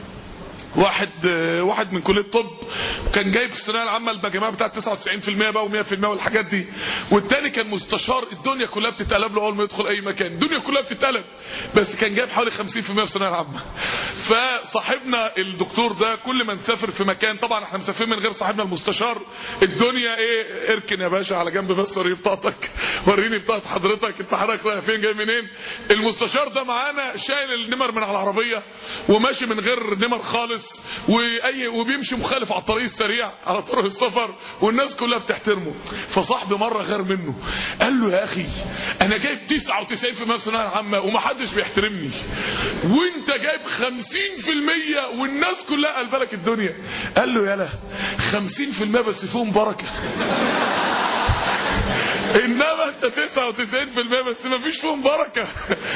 واحد واحد من كليه الطب كان جايب في الثانويه العامه المجاميع بتاعت تسعة وتسعين في المية بقى ومية في المية والحاجات دي، والتاني كان مستشار. الدنيا كلها بتتقلب له اول ما يدخل اي مكان، الدنيا كلها بتتقلب، بس كان جايب حوالي خمسين في المية في الثانويه العامه. فصاحبنا الدكتور ده كل ما نسافر في مكان، طبعا احنا مسافرين من غير صاحبنا المستشار، الدنيا ايه، اركن يا باشا على جنب بس وريني بطاقتك، وريني بطاقه حضرتك، انت حضرتك رايح فين جاي منين. المستشار ده معانا شايل النمر من على العربيه وماشي من غير نمر خالص، واي وبيمشي مخالف على الطريق السريع على طرق السفر، والناس كلها بتحترمه. فصاحبي مره غير منه قال له يا اخي انا جايب تسعة وتسعين في المية في الثانويه العامه ومحدش بيحترمني، وانت جايب خمسين في المية والناس كلها قلبه لك الدنيا. قال له يالا خمسين في المية بس فيهم بركه انما انت تسعة وتسعين في المية بس ما فيش فيهم بركه.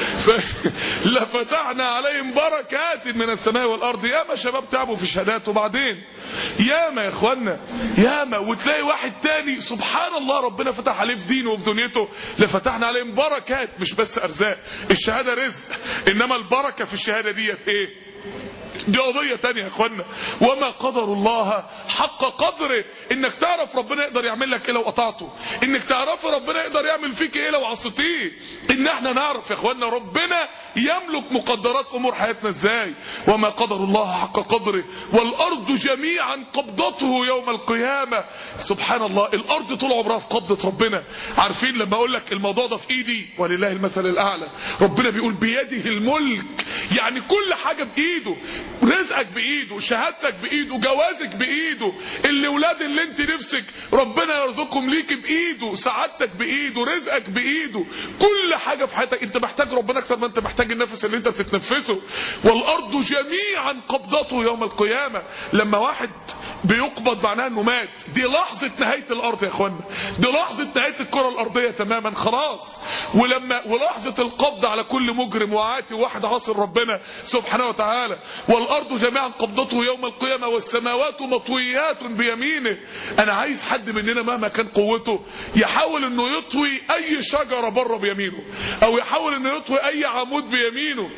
لفتحنا عليهم بركات من السماء والارض. ياما شباب تعبوا في الشهادات وبعدين ياما يا اخوانا ياما، وتلاقي واحد تاني سبحان الله ربنا فتح عليه في دينه وفي دنيته. لفتحنا عليهم بركات، مش بس ارزاق. الشهاده رزق، انما البركه في الشهاده ديت ايه؟ دي قضية تانية يا اخوانا. وما قدر الله حق قدره. انك تعرف ربنا يقدر يعمل لك ايه لو قطعته، انك تعرف ربنا يقدر يعمل فيك ايه لو عصيتيه. ان احنا نعرف يا اخوانا ربنا يملك مقدرات امور حياتنا ازاي. وما قدر الله حق قدره والارض جميعا قبضته يوم القيامة. سبحان الله، الارض طول عمرها في قبضة ربنا. عارفين لما اقول لك الموضوع ده في ايدي ولله المثل الاعلى، ربنا بيقول بيده الملك، يعني كل حاجة بايده. رزقك بايده، شهادتك بايده، جوازك بايده، الاولاد اللي انت نفسك ربنا يرزقهم ليك بايده، سعادتك بايده، رزقك بايده، كل حاجه في حياتك. انت محتاج ربنا اكتر ما انت محتاج النفس اللي انت بتتنفسه. والارض جميعا قبضته يوم القيامه. لما واحد بيقبض معناها انه مات، دي لحظه نهايه الارض يا اخوانا، دي لحظه نهايه الكره الارضيه تماما خلاص. ولما ولحظه القبض على كل مجرم وعاتي وواحد عاصي ربنا سبحانه وتعالى. والارض جميعا قبضته يوم القيامه والسماوات مطويات بيمينه. انا عايز حد مننا مهما كان قوته يحاول انه يطوي اي شجره بره بيمينه، او يحاول انه يطوي اي عمود بيمينه.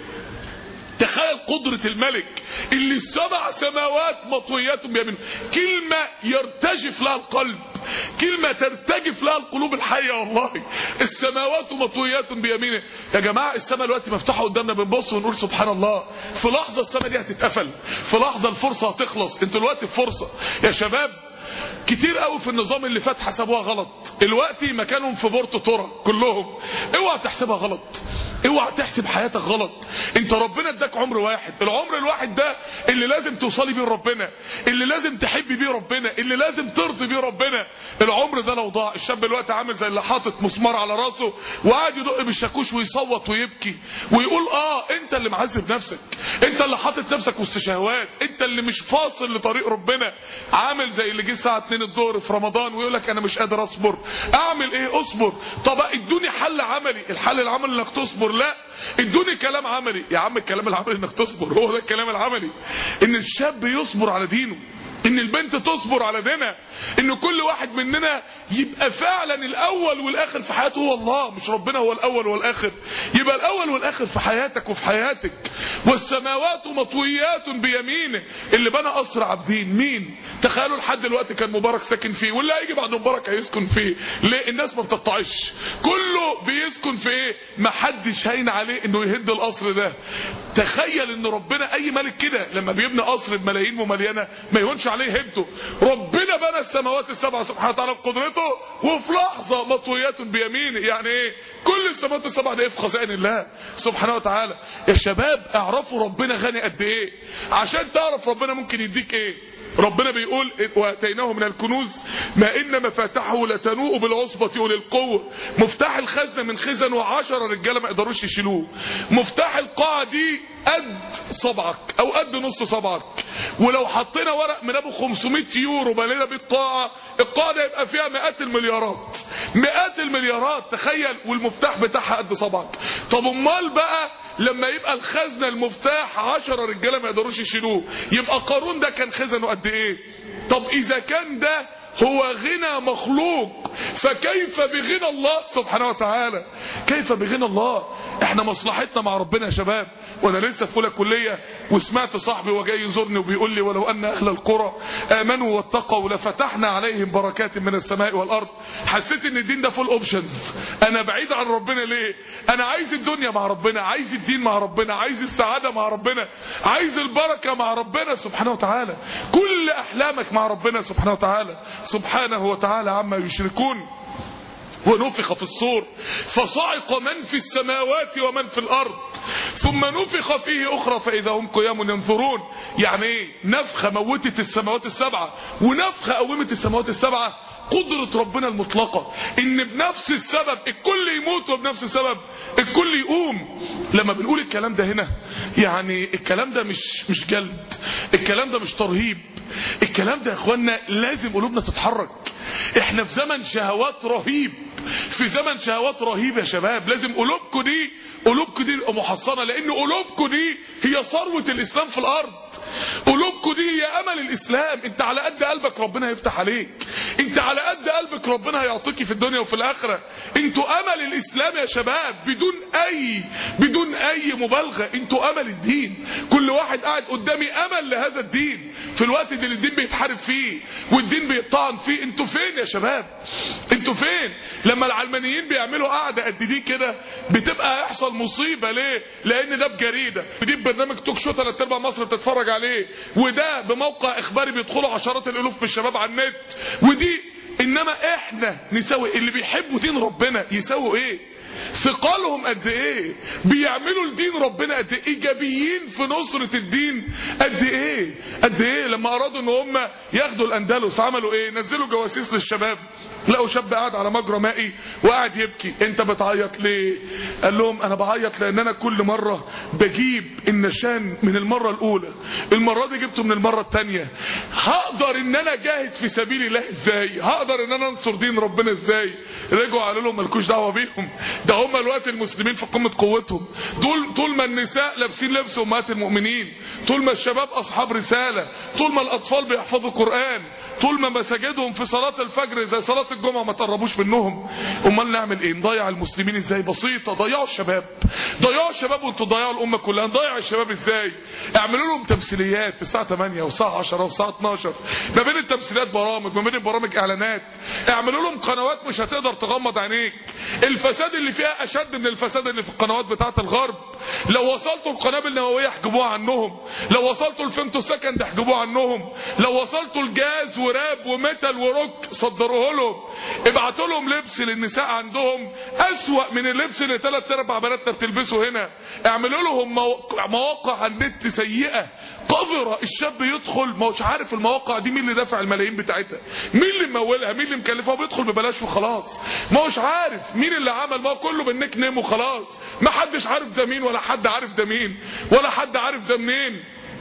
تخيل قدرة الملك اللي السبع سماوات مطويات بيمينه. كلمة يرتجف لها القلب، كلمة ترتجف لها القلوب الحية والله. السماوات مطويات بيمينه. يا جماعة السماء دلوقتي مفتوحة قدامنا، بنبص ونقول سبحان الله. في لحظة السماء دي هتتقفل، في لحظة الفرصة هتخلص. انتوا دلوقتي في فرصة يا شباب. كتير قوي في النظام اللي فات حسبوها غلط، دلوقتي مكانهم في بورتو تورا كلهم. اوعى تحسبها غلط، اوعى تحسب حياتك غلط. انت ربنا اداك عمر واحد، العمر الواحد ده اللي لازم توصلي بيه ربنا، اللي لازم تحبي بيه ربنا، اللي لازم ترضي بيه ربنا. العمر ده لو ضاع، الشاب دلوقتي عامل زي اللي حاطط مسمار على راسه وقاعد يدق بالشاكوش ويصوت ويبكي ويقول اه انت اللي معذب نفسك، انت اللي حاطط نفسك وسط شهوات، انت اللي مش فاصل لطريق ربنا. عامل زي اللي جه الساعه اتنين الظهر في رمضان ويقول لك انا مش قادر اصبر. اعمل ايه؟ اصبر. طب ادوني حل عملي. الحل العملي انك تصبر؟ لا، ادوني كلام عملي. يا عم الكلام العملي انك تصبر، هو ده الكلام العملي، ان الشاب يصبر على دينه. ان البنت تصبر على دينها، ان كل واحد مننا يبقى فعلا الاول والاخر في حياته هو الله، مش ربنا هو الاول والاخر. يبقى الاول والاخر في حياتك وفي حياتك. والسماوات مطويات بيمينه. اللي بنى قصر عابدين مين؟ تخيلوا لحد دلوقتي كان مبارك ساكن فيه، واللي هيجي بعد مبارك هيسكن فيه. ليه؟ الناس ما بتطعش، كله بيسكن في ايه؟ ما حدش هين عليه انه يهد القصر ده. تخيل ان ربنا اي ملك كده لما بيبني قصر بملايين ومليانه ما يهونش عليه يهده. ربنا بنى السماوات السبعه سبحانه وتعالى بقدرته، وفي لحظه مطويات بيمينه. يعني ايه؟ كل السماوات السبعه دي في خزائن الله سبحانه وتعالى. يا شباب اعرفوا ربنا غني قد ايه، عشان تعرف ربنا ممكن يديك ايه. ربنا بيقول واتيناه من الكنوز ما ان مفاتحه لتنوء بالعصبة اولي القوة. مفتاح الخزنة من خزن وعشرة رجاله ما يقدروش يشيلوه. مفتاح القاعة دي قد صبعك او قد نص صبعك، ولو حطينا ورق من ابو خمسمائة يورو بلينا بيه القاعة، القاعة دي يبقى فيها مئات المليارات، مئات المليارات تخيل، والمفتاح بتاعها قد صبعك. طب امال بقى لما يبقى الخزنة المفتاح عشرة رجاله ما يقدروش يشيلوه، يبقى قارون ده كان خزنه قد ايه؟ طب اذا كان ده هو غنى مخلوق فكيف بغنى الله سبحانه وتعالى؟ كيف بغنى الله؟ احنا مصلحتنا مع ربنا يا شباب. وانا لسه في اولى كليه وسمعت صاحبي وجاي يزورني وبيقول لي ولو ان اهل القرى امنوا واتقوا لفتحنا عليهم بركات من السماء والارض. حسيت ان الدين ده فول اوبشنز. انا بعيد عن ربنا ليه؟ انا عايز الدنيا مع ربنا، عايز الدين مع ربنا، عايز السعاده مع ربنا، عايز البركه مع ربنا سبحانه وتعالى. كل احلامك مع ربنا سبحانه وتعالى سبحانه وتعالى عما يشركون. ونفخ في الصور فصعق من في السماوات ومن في الارض ثم نفخ فيه اخرى فاذا هم قيام ينظرون. يعني ايه؟ نفخه موتت السماوات السبعه ونفخه قومت السماوات السبعه. قدرة ربنا المطلقة ان بنفس السبب الكل يموت وبنفس السبب الكل يقوم. لما بنقول الكلام ده هنا يعني الكلام ده مش مش جلد، الكلام ده مش ترهيب، الكلام ده يا اخوانا لازم قلوبنا تتحرك. احنا في زمن شهوات رهيب، في زمن شهوات رهيب يا شباب. لازم قلوبكم دي قلوبكم دي محصنه، لان قلوبكم دي هي ثروه الاسلام في الارض. قلوبكم دي هي امل الاسلام. انت على قد قلبك ربنا هيفتح عليك، انت على قد قلبك ربنا هيعطيكي في الدنيا وفي الاخره. انتوا امل الاسلام يا شباب بدون اي بدون اي مبالغه. انتوا امل الدين. كل واحد قاعد قدامي امل لهذا الدين في الوقت اللي الدين بيتحارب فيه والدين بيطعن فيه. انتوا فين يا شباب؟ انتوا فين؟ لما العلمانيين بيعملوا قاعده قد دي كده بتبقى يحصل مصيبه. ليه؟ لان ده بجريده، دي ببرنامج توك شو ثلاث ارباع مصر بتتفرج عليه، وده بموقع اخباري بيدخلوا عشرات الالوف من الشباب على النت، ودي. انما احنا نسوي اللي بيحبوا دين ربنا يسووا ايه؟ ثقالهم قد ايه؟ بيعملوا لدين ربنا قد ايه؟ ايجابيين في نصرة الدين قد ايه؟ قد ايه؟ لما ارادوا ان هم ياخدوا الاندلس عملوا ايه؟ نزلوا جواسيس للشباب، لقوا شاب قاعد على مجرى مائي وقاعد يبكي. انت بتعيط ليه؟ قال لهم انا بعيط لان انا كل مره بجيب النشان من المره الاولى، المره دي جبته من المره الثانيه. هقدر ان انا اجاهد في سبيل الله ازاي؟ هقدر ان انا انصر دين ربنا ازاي؟ رجعوا قالوا لهم مالكوش دعوه بيهم، ده هم الوقت المسلمين في قمه قوتهم. دول طول ما النساء لابسين لبس امهات المؤمنين، طول ما الشباب اصحاب رساله، طول ما الاطفال بيحفظوا قران، طول ما مساجدهم في صلاه الفجر زي صلاه الجمعه ما تقربوش منهم. امال نعمل ايه؟ نضيع المسلمين ازاي؟ بسيطه، ضيعوا الشباب، ضيعوا الشباب وانتوا ضيعوا الامه كلها. نضيع الشباب ازاي؟ اعملوا لهم تمثيليات الساعه ثمانية والساعه عشرة والساعه اتناشر، ما بين التمثيليات برامج، ما بين البرامج اعلانات. اعملوا لهم قنوات مش هتقدر تغمض عينيك. الفساد اللي فيها اشد من الفساد اللي في القنوات بتاعه الغرب. لو وصلتوا القنابل النوويه احجبوها عنهم، لو وصلتوا الفيمتو سكند احجبوها عنهم، لو وصلتوا الجاز وراب وميتال وروك صدروه لهم. ابعتوا لهم لبس للنساء عندهم اسوأ من اللبس اللي ثلاث ارباع بناتنا بتلبسه هنا. اعملوا لهم مواقع على النت سيئه قذره، الشاب يدخل ما هوش عارف المواقع دي مين اللي دافع الملايين بتاعتها، مين اللي ممولها، مين اللي مكلفها، بيدخل ببلاش وخلاص. ما هوش عارف مين اللي عمل، ما هو كله بالنيك نيم وخلاص. ما حدش عارف ده مين ولا حد عارف ده مين ولا حد عارف ده منين.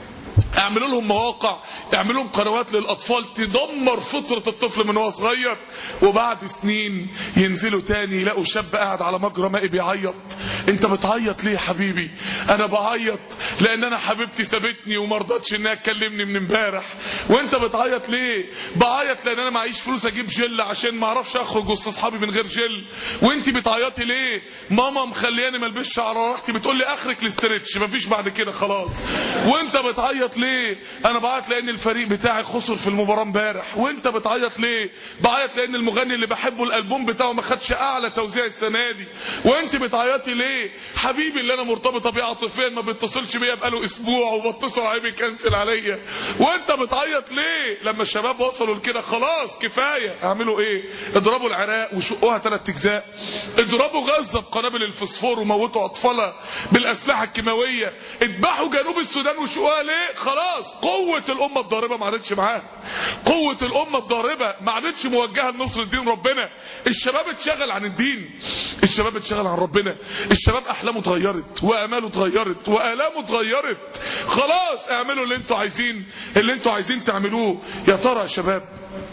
اعملوا لهم مواقع، اعملوا لهم قنوات للاطفال تدمر فطرة الطفل من هو صغير، وبعد سنين ينزلوا تاني يلاقوا شاب قاعد على مجرى مائي بيعيط. انت بتعيط ليه يا حبيبي؟ انا بعيط لان انا حبيبتي سابتني وما رضتش انها تكلمني من امبارح. وانت بتعيط ليه؟ بعيط لان انا معيش فلوس اجيب جل عشان ما اعرفش اخرج وسط اصحابي من غير جل. وانت بتعيطي ليه؟ ماما مخلياني ما البسش على راحتي، بتقول لي اخرك الاسترتش مفيش بعد كده خلاص. وانت بتعيط ليه؟ انا بعيط لان الفريق بتاعي خسر في المباراه امبارح. وانت بتعيط ليه؟ بعيط لان المغني اللي بحبه الالبوم بتاعه ما خدش اعلى توزيع السنه دي. وانت بتعيطي ليه؟ حبيبي اللي انا مرتبطه بيه عاطفيا ما بيتصلش بيا بقاله اسبوع وبتصل عليه بيكنسل عليا. وانت بتعيط ليه؟ لما الشباب وصلوا لكده خلاص كفايه، اعملوا ايه؟ اضربوا العراق وشقوها ثلاث اجزاء، اضربوا غزه بقنابل الفوسفور وموتوا اطفالها بالاسلحه الكيماويه، اذبحوا جنوب السودان وشقوها ليه؟ خلاص قوه الامه الضاربه ما عادتش معاها، قوه الامه الضاربه ما عادتش موجهه لنصر الدين ربنا. الشباب اتشغل عن الدين، الشباب اتشغل عن ربنا، الشباب احلامه اتغيرت واماله اتغيرت والامه اتغيرت. خلاص اعملوا اللي انتوا عايزين، اللي انتوا عايزين تعملوه. يا ترى يا شباب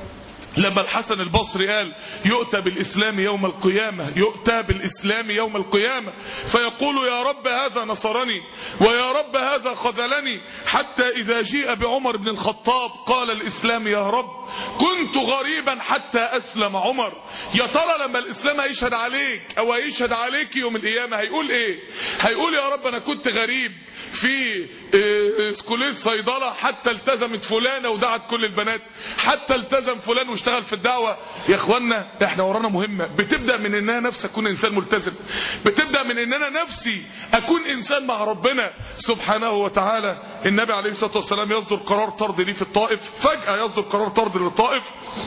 لما الحسن البصري قال يؤتى بالإسلام يوم القيامة، يؤتى بالإسلام يوم القيامة فيقول يا رب هذا نصرني ويا رب هذا خذلني، حتى إذا جيء بعمر بن الخطاب قال الإسلام يا رب كنت غريبا حتى أسلم عمر. يا ترى لما الإسلام هيشهد عليك أو هيشهد عليك يوم القيامة هيقول إيه؟ هيقول يا رب أنا كنت غريب في كلية صيدلة حتى التزمت فلانة ودعت كل البنات، حتى التزم فلان واشتغل في الدعوة. يا اخوانا احنا ورانا مهمة بتبدأ من ان انا نفسي اكون انسان ملتزم، بتبدأ من ان انا نفسي اكون انسان مع ربنا سبحانه وتعالى. النبي عليه الصلاة والسلام يصدر قرار طرد ليه في الطائف، فجأة يصدر قرار طرد للطائف.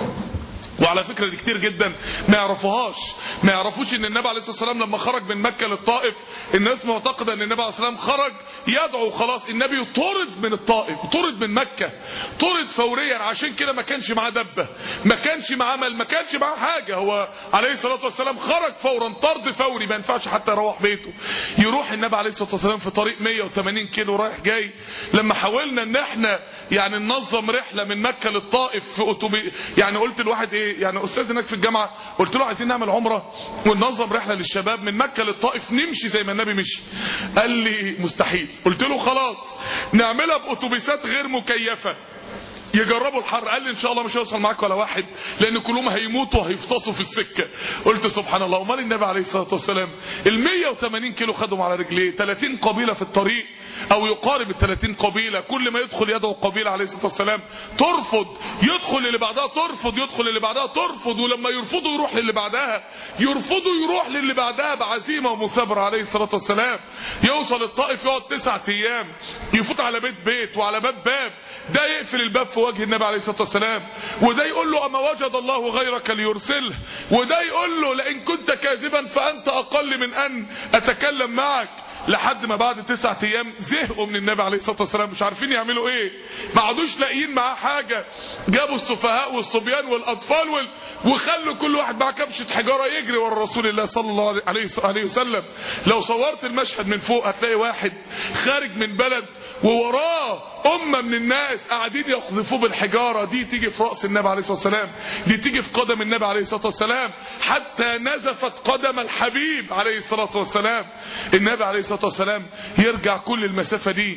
وعلى فكرة دي كتير جدا ما يعرفوهاش، ما يعرفوش ان النبي عليه الصلاة والسلام لما خرج من مكة للطائف الناس معتقدة ان النبي عليه الصلاة والسلام خرج يدعو خلاص. النبي طرد من الطائف، طرد من مكة، طرد فوريا. عشان كده ما كانش معاه دبة، ما كانش معاه مال، ما كانش معاه حاجة. هو عليه الصلاة والسلام خرج فورا، طرد فوري، ما ينفعش حتى يروح بيته. يروح النبي عليه الصلاة والسلام في طريق مية وتمانين كيلو رايح جاي. لما حاولنا ان احنا يعني ننظم رحلة من مكة للطائف في اتوبيس، يعني قلت لواحد ايه يعني استاذ هناك في الجامعه، قلت له عايزين نعمل عمره وننظم رحله للشباب من مكه للطائف نمشي زي ما النبي مشي. قال لي مستحيل. قلت له خلاص نعملها باتوبيسات غير مكيفه يجربوا الحر. قال لي ان شاء الله مش هيوصل معاك ولا واحد لان كلهم هيموتوا وهيفطسوا في السكه. قلت سبحان الله. امال النبي عليه الصلاه والسلام ال مية وتمانين كيلو خدهم على رجليه، تلاتين قبيله في الطريق او يقارب ال تلاتين قبيله، كل ما يدخل يدعو قبيله عليه الصلاه والسلام ترفض، يدخل اللي بعدها ترفض، يدخل اللي بعدها ترفض، ولما يرفضوا يروح للي بعدها، يرفضوا يروح للي بعدها بعزيمه ومثابره عليه الصلاه والسلام. يوصل الطائف يقعد تسعة ايام، يفوت على بيت بيت وعلى باب باب، ده يقفل الباب في وجه النبي عليه الصلاه والسلام، وده يقول له اما وجد الله غيرك ليرسله، وده يقول له لئن كنت كاذبا فانت اقل من ان اتكلم معك. لحد ما بعد تسعة ايام زهقوا من النبي عليه الصلاه والسلام، مش عارفين يعملوا ايه، ما عادوش لاقيين معاه حاجه. جابوا السفهاء والصبيان والاطفال وال... وخلوا كل واحد معاه كبشه حجاره يجري ورا رسول الله صلى الله عليه وسلم. لو صورت المشهد من فوق هتلاقي واحد خارج من بلد ووراه أمة من الناس قاعدين يقذفوه بالحجارة، دي تيجي في رأس النبي عليه الصلاة والسلام، دي تيجي في قدم النبي عليه الصلاة والسلام، حتى نزفت قدم الحبيب عليه الصلاة والسلام. النبي عليه الصلاة والسلام يرجع كل المسافة دي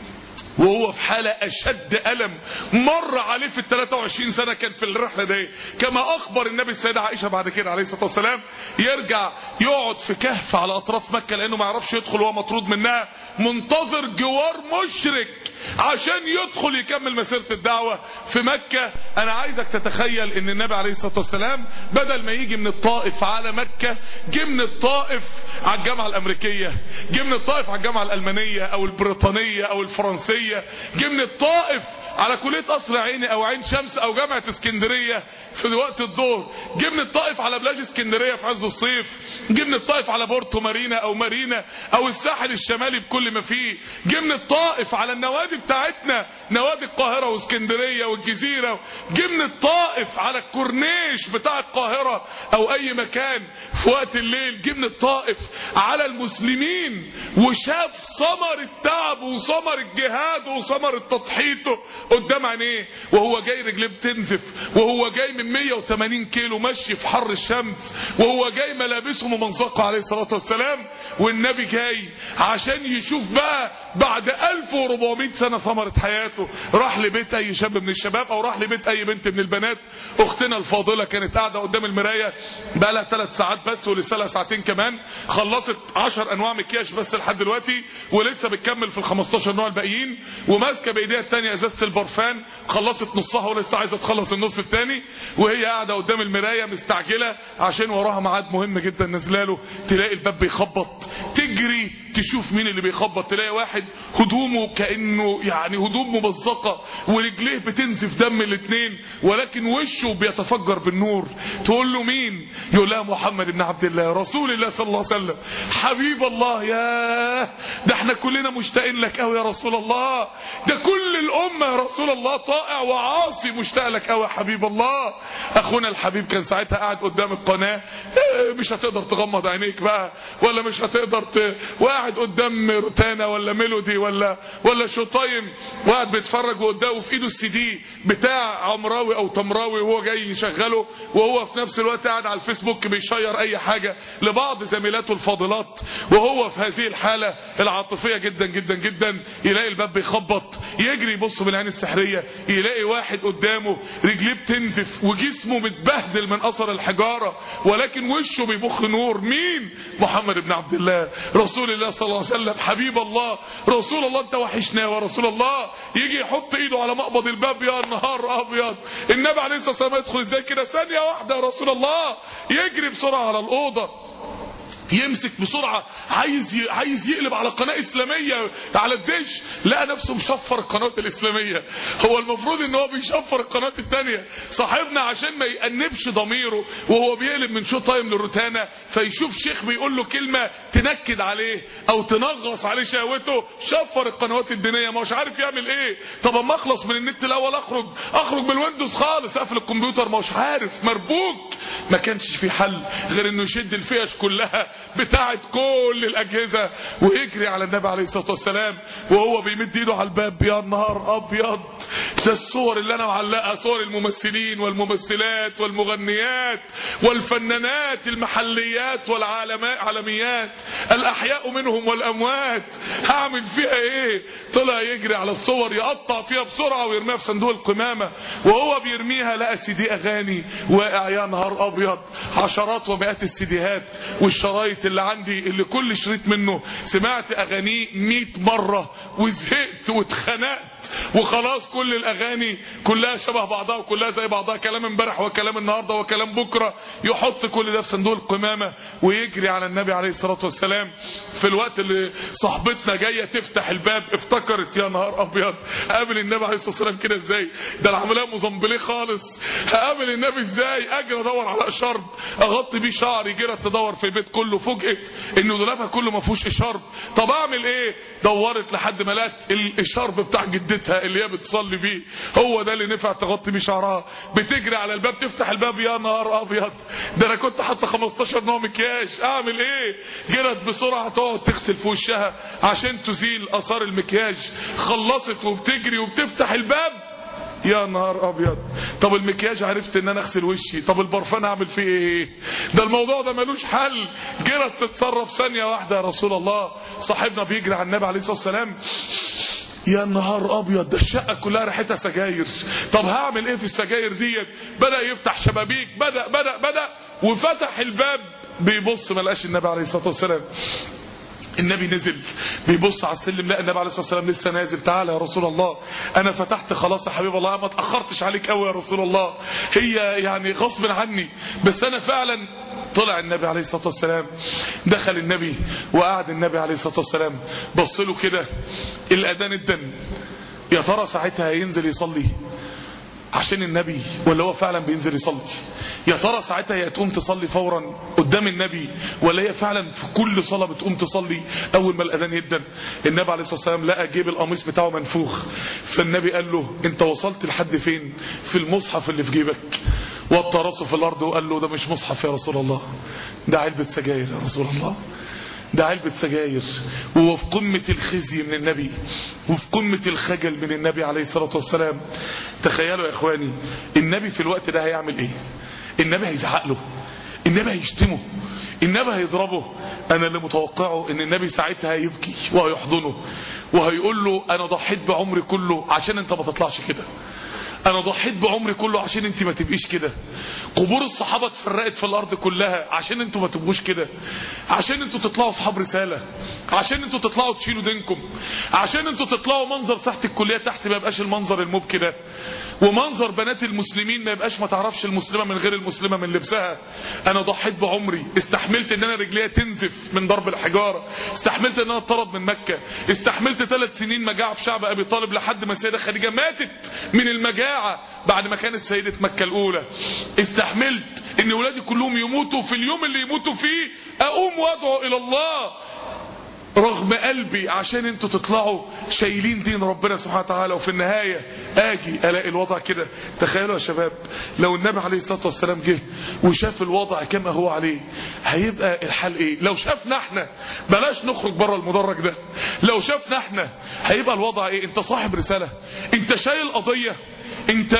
وهو في حالة أشد ألم مر عليه في الثلاثة وعشرين سنة كان في الرحلة دي، كما أخبر النبي السيدة عائشة بعد كده عليه الصلاة والسلام. يرجع يقعد في كهف على أطراف مكة لأنه ما يعرفش يدخل وهو مطرود منها، منتظر جوار مشرك عشان يدخل يكمل مسيرة الدعوة في مكة. أنا عايزك تتخيل إن النبي عليه الصلاة والسلام بدل ما يجي من الطائف على مكة جه من الطائف على الجامعة الأمريكية، جه من الطائف على الجامعة الألمانية أو البريطانية أو الفرنسية، جه من الطائف على كلية قصر عيني أو عين شمس أو جامعة اسكندرية في وقت الظهر، جه من الطائف على بلاج اسكندرية في عز الصيف، جه من الطائف على بورتو مارينا أو مارينا أو الساحل الشمالي بكل ما فيه، جه من الطائف على النوادي النوادي بتاعتنا، نوادي القاهرة واسكندرية والجزيرة، جه من الطائف على الكورنيش بتاع القاهرة او اي مكان في وقت الليل، جه من الطائف على المسلمين وشاف ثمر التعب وثمر الجهاد وثمر تضحيته قدام عينيه، وهو جاي رجليه بتنزف، وهو جاي من مية وتمانين كيلو مشي في حر الشمس، وهو جاي ملابسه ممزقه عليه الصلاه والسلام، والنبي جاي عشان يشوف بقى بعد ألف وأربعمائة سنه ثمره حياته. راح لبيت اي شاب من الشباب او راح لبيت اي بنت من البنات. اختنا الفاضله كانت قاعده قدام المرايه بقى لها ثلاث ساعات بس ولسه لها ساعتين كمان، خلصت عشر انواع مكياج بس لحد دلوقتي، ولسه بتكمل في ال خمستاشر نوع الباقيين، وماسكه بايديها الثانيه ازازه البرفان، خلصت نصها ولسه عايزه تخلص النص الثاني، وهي قاعده قدام المرايه مستعجله عشان وراها ميعاد مهم جدا نازله له. تلاقي الباب بيخبط، تجري تشوف مين اللي بيخبط، تلاقي واحد هدومه كانه يعني هدوم ممزقه ورجليه بتنزف دم الاثنين، ولكن وشه بيتفجر بالنور. تقول له مين؟ يقول لها محمد بن عبد الله رسول الله صلى الله عليه وسلم، حبيب الله. يا ده احنا كلنا مشتاقين لك قوي يا رسول الله، ده كل الامه يا رسول الله طائع وعاصي مشتاق لك قوي يا حبيب الله. اخونا الحبيب كان ساعتها قاعد قدام القناه، مش هتقدر تغمض عينيك بقى، ولا مش هتقدر ت... وقاعد قدام روتانا ولا ميلودي ولا ولا شطايم، وقاعد بيتفرج وقدامه في ايده السي دي بتاع عمراوي او تمراوي وهو جاي يشغله، وهو في نفس الوقت قاعد على الفيسبوك بيشير اي حاجه لبعض زميلاته الفاضلات، وهو في هذه الحاله العاطفيه جدا جدا جدا. يلاقي الباب بيخبط، يجري يبص بالعين السحريه، يلاقي واحد قدامه رجليه بتنزف وجسمه متبهدل من اثر الحجاره، ولكن وشه بيبخ نور. مين؟ محمد بن عبد الله رسول الله صلى الله عليه وسلم، حبيب الله. رسول الله انت وحشنا يا رسول الله. يجي يحط ايده على مقبض الباب، يا نهار ابيض، النبي عليه الصلاه والسلام يدخل ازاي كده؟ ثانيه واحده يا رسول الله. يجري بسرعه على الاوضه، يمسك بسرعه عايز ي... عايز يقلب على قناه اسلاميه على الدش، لقى نفسه مشفر القناه الاسلاميه. هو المفروض ان هو بيشفر القناه الثانيه. صاحبنا عشان ما يأنبش ضميره وهو بيقلب من شو تايم للروتانا، فيشوف شيخ بيقول له كلمه تنكد عليه او تنغص عليه شهوته، شفر القنوات الدينيه، ما هوش عارف يعمل ايه. طب اما اخلص من النت الاول اخرج اخرج بالويندوز خالص، اقفل الكمبيوتر، ما هوش عارف، مربوك. ما كانش في حل غير انه يشد الفيش كلها بتاعت كل الاجهزه ويجري على النبي عليه الصلاه والسلام وهو بيمد ايده على الباب. يا نهار ابيض، ده الصور اللي انا معلقها، صور الممثلين والممثلات والمغنيات والفنانات المحليات والعالميات، الاحياء منهم والاموات. هعمل فيها ايه؟ طلع يجري على الصور يقطع فيها بسرعه ويرميها في صندوق القمامه، وهو بيرميها لقى سي دي اغاني واقع. يا نهار ابيض، عشرات ومئات السيديهات والشرايط اللي عندي اللي كل شريط منه سمعت اغانيه مئة مره وزهقت واتخنقت، وخلاص كل الاغاني كلها شبه بعضها وكلها زي بعضها، كلام امبارح وكلام النهارده وكلام بكره. يحط كل ده في صندوق القمامه ويجري على النبي عليه الصلاه والسلام. في الوقت اللي صاحبتنا جايه تفتح الباب افتكرت، يا نهار ابيض، هقابل النبي عليه الصلاه والسلام كده ازاي؟ ده العمليه مزمبليه خالص، هقابل النبي ازاي؟ اجري ادور على اشارب اغطي بيه شعري. جرت تدور في البيت كله، فوجئت انه دولابها كله ما فيهوش اشارب. طب اعمل ايه؟ دورت لحد ما لقت الاشارب بتاع جدتها اللي هي بتصلي بيه، هو ده اللي نفع تغطي بيه شعرها. بتجري على الباب تفتح الباب، يا نهار ابيض، ده انا كنت حاطه خمستاشر نوع مكياج، اعمل ايه؟ جرت بسرعه تقعد تغسل في وشها عشان تزيل اثار المكياج. خلصت وبتجري وبتفتح الباب، يا نهار ابيض، طب المكياج عرفت ان انا اغسل وشي، طب البرفان اعمل فيه ايه؟ ده الموضوع ده ملوش حل. جرت تتصرف ثانيه واحده يا رسول الله. صاحبنا بيجري على النبي عليه الصلاه والسلام، يا نهار ابيض، ده الشقه كلها ريحتها سجاير. طب هعمل ايه في السجاير ديت؟ بدا يفتح شبابيك، بدا بدا بدا وفتح الباب، بيبص ما لقاش النبي عليه الصلاه والسلام. النبي نزل بيبص على السلم، لقى النبي عليه الصلاه والسلام لسه نازل. تعالى يا رسول الله، انا فتحت خلاص يا حبيب الله، ما اتاخرتش عليك قوي يا رسول الله، هي يعني غصب عني، بس انا فعلا. طلع النبي عليه الصلاه والسلام، دخل النبي وقعد النبي عليه الصلاه والسلام، بص له كده، الاذان ادن. يا ترى ساعتها هينزل يصلي عشان النبي ولا هو فعلا بينزل يصلي؟ يا ترى ساعتها هي تقوم تصلي فورا قدام النبي، ولا هي فعلا في كل صلاة بتقوم تصلي اول ما الاذان يدن؟ النبي عليه الصلاة والسلام لقى جيب القميص بتاعه منفوخ، فالنبي قال له انت وصلت لحد فين في المصحف اللي في جيبك؟ وطى راسه في الارض وقال له ده مش مصحف يا رسول الله، ده علبة سجاير يا رسول الله، ده علبة سجاير. وهو في قمة الخزي من النبي وفي قمة الخجل من النبي عليه الصلاة والسلام. تخيلوا يا اخواني النبي في الوقت ده هيعمل ايه؟ النبي هيزعق له، النبي هيشتمه، النبي هيضربه. انا اللي متوقعه ان النبي ساعتها هيبكي وهيحضنه وهيقول له انا ضحيت بعمري كله عشان انت ما تطلعش كده، انا ضحيت بعمري كله عشان انت ما تبقيش كده، قبور الصحابه اتفرقت في الارض كلها عشان انتوا ما تبقوش كده، عشان انتوا تطلعوا اصحاب رساله، عشان انتوا تطلعوا تشيلوا دينكم، عشان انتوا تطلعوا منظر تحت الكليه تحت ما يبقاش المنظر المبكي ده، ومنظر بنات المسلمين ما يبقاش ما تعرفش المسلمه من غير المسلمه من لبسها. انا ضحيت بعمري، استحملت ان انا رجليا تنزف من ضرب الحجاره، استحملت ان انا اتطرد من مكه، استحملت ثلاث سنين مجاعه في شعب ابي طالب لحد ما السيده خديجه ماتت من المجاعه بعد ما كانت سيده مكه الاولى، استحملت ان ولادي كلهم يموتوا في اليوم اللي يموتوا فيه اقوم وادعو الى الله رغم قلبي عشان انتوا تطلعوا شايلين دين ربنا سبحانه وتعالى، وفي النهايه اجي الاقي الوضع كده. تخيلوا يا شباب لو النبي عليه الصلاه والسلام جه وشاف الوضع كما هو عليه هيبقى الحال ايه؟ لو شافنا احنا، بلاش نخرج بره المدرج ده، لو شافنا احنا هيبقى الوضع ايه؟ انت صاحب رساله، انت شايل قضيه، انت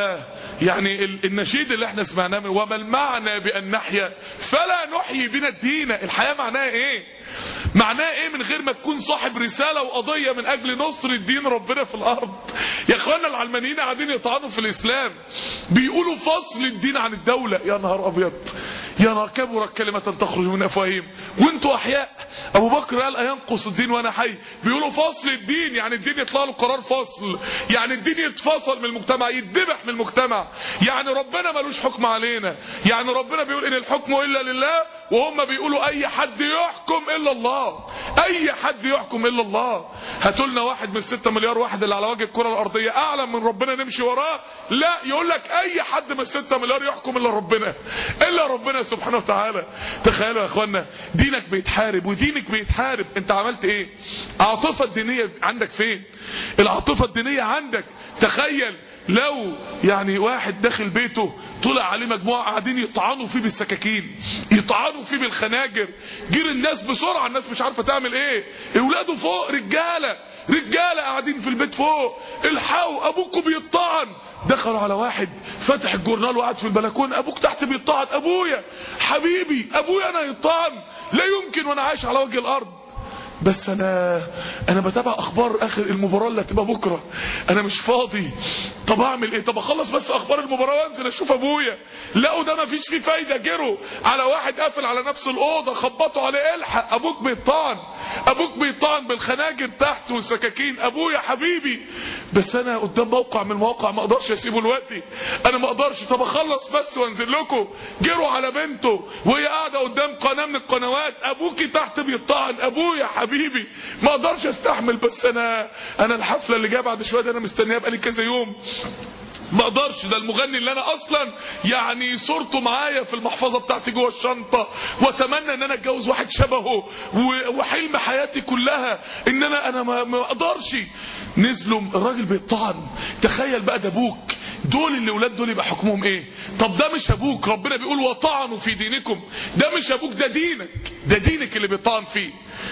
يعني النشيد اللي احنا سمعناه وما المعنى بان نحيا فلا نحيي بنا الدين، الحياه معناها ايه؟ معناه ايه من غير ما تكون صاحب رساله وقضيه من اجل نصر الدين ربنا في الارض؟ يا اخوانا العلمانيين قاعدين يطعنوا في الاسلام، بيقولوا فصل الدين عن الدوله. يا نهار ابيض، يا نهار كبرت كلمه تخرج من افواههم وانتوا احياء. ابو بكر قال اينقص الدين وانا حي؟ بيقولوا فصل الدين، يعني الدين يطلع له قرار فصل، يعني الدين يتفصل من المجتمع، يتذبح من المجتمع، يعني ربنا ملوش حكم علينا، يعني ربنا بيقول ان الحكم الا لله، وهم بيقولوا اي حد يحكم الا الله، اي حد يحكم الا الله. هاتوا لنا واحد من الستة مليار واحد اللي على وجه الكره الارضيه اعلم من ربنا نمشي وراه؟ لا، يقول لك اي حد من الستة مليار يحكم الا ربنا، الا ربنا سبحانه وتعالى. تخيلوا يا اخوانا دينك بيتحارب ودينك بيتحارب، انت عملت ايه؟ العاطفه الدينيه عندك فين؟ العاطفه الدينيه عندك. تخيل لو يعني واحد داخل بيته طلع عليه مجموعه قاعدين يطعنوا فيه بالسكاكين، يطعنوا فيه بالخناجر، جير الناس بسرعه، الناس مش عارفه تعمل ايه، اولاده فوق، رجاله رجاله قاعدين في البيت فوق، الحقوا ابوكم بيطعن. دخلوا على واحد فتح الجورنال وقعد في البلكونه، ابوك تحت بيطعن. ابويا حبيبي، ابويا انا يطعن؟ لا يمكن وانا عايش على وجه الارض، بس انا انا بتابع اخبار اخر المباراه اللي هتبقى بكره، انا مش فاضي. طب اعمل ايه؟ طب اخلص بس اخبار المباراه وانزل اشوف ابويا. لقوا ده ما فيش فيه فايده، جروا على واحد قافل على نفس الاوضه، خبطوا عليه، الحق ابوك بيطعن، ابوك بيطعن بالخناجر تحت والسكاكين. ابويا حبيبي، بس انا قدام موقع من المواقع ما اقدرش اسيبه دلوقتي، انا ما اقدرش. طب اخلص بس وانزل لكم. جروا على بنته وهي قاعده قدام قناه من القنوات، ابوكي تحت بيطعن. ابويا حبيبي ما اقدرش استحمل، بس انا انا الحفله اللي جايه بعد شويه ده انا مستنيها بقالي كذا يوم، ما اقدرش. ده المغني اللي انا اصلا يعني صورته معايا في المحفظه بتاعتي جوه الشنطه، واتمنى ان انا اتجوز واحد شبهه، وحلم حياتي كلها ان انا انا ما اقدرش. نزلوا الراجل بيطعن. تخيل بقى ده ابوك، دول اللي ولاد دول يبقى حكمهم ايه؟ طب ده مش ابوك، ربنا بيقول وطعنوا في دينكم، ده مش ابوك، ده دينك، ده دينك اللي بيطعن فيه.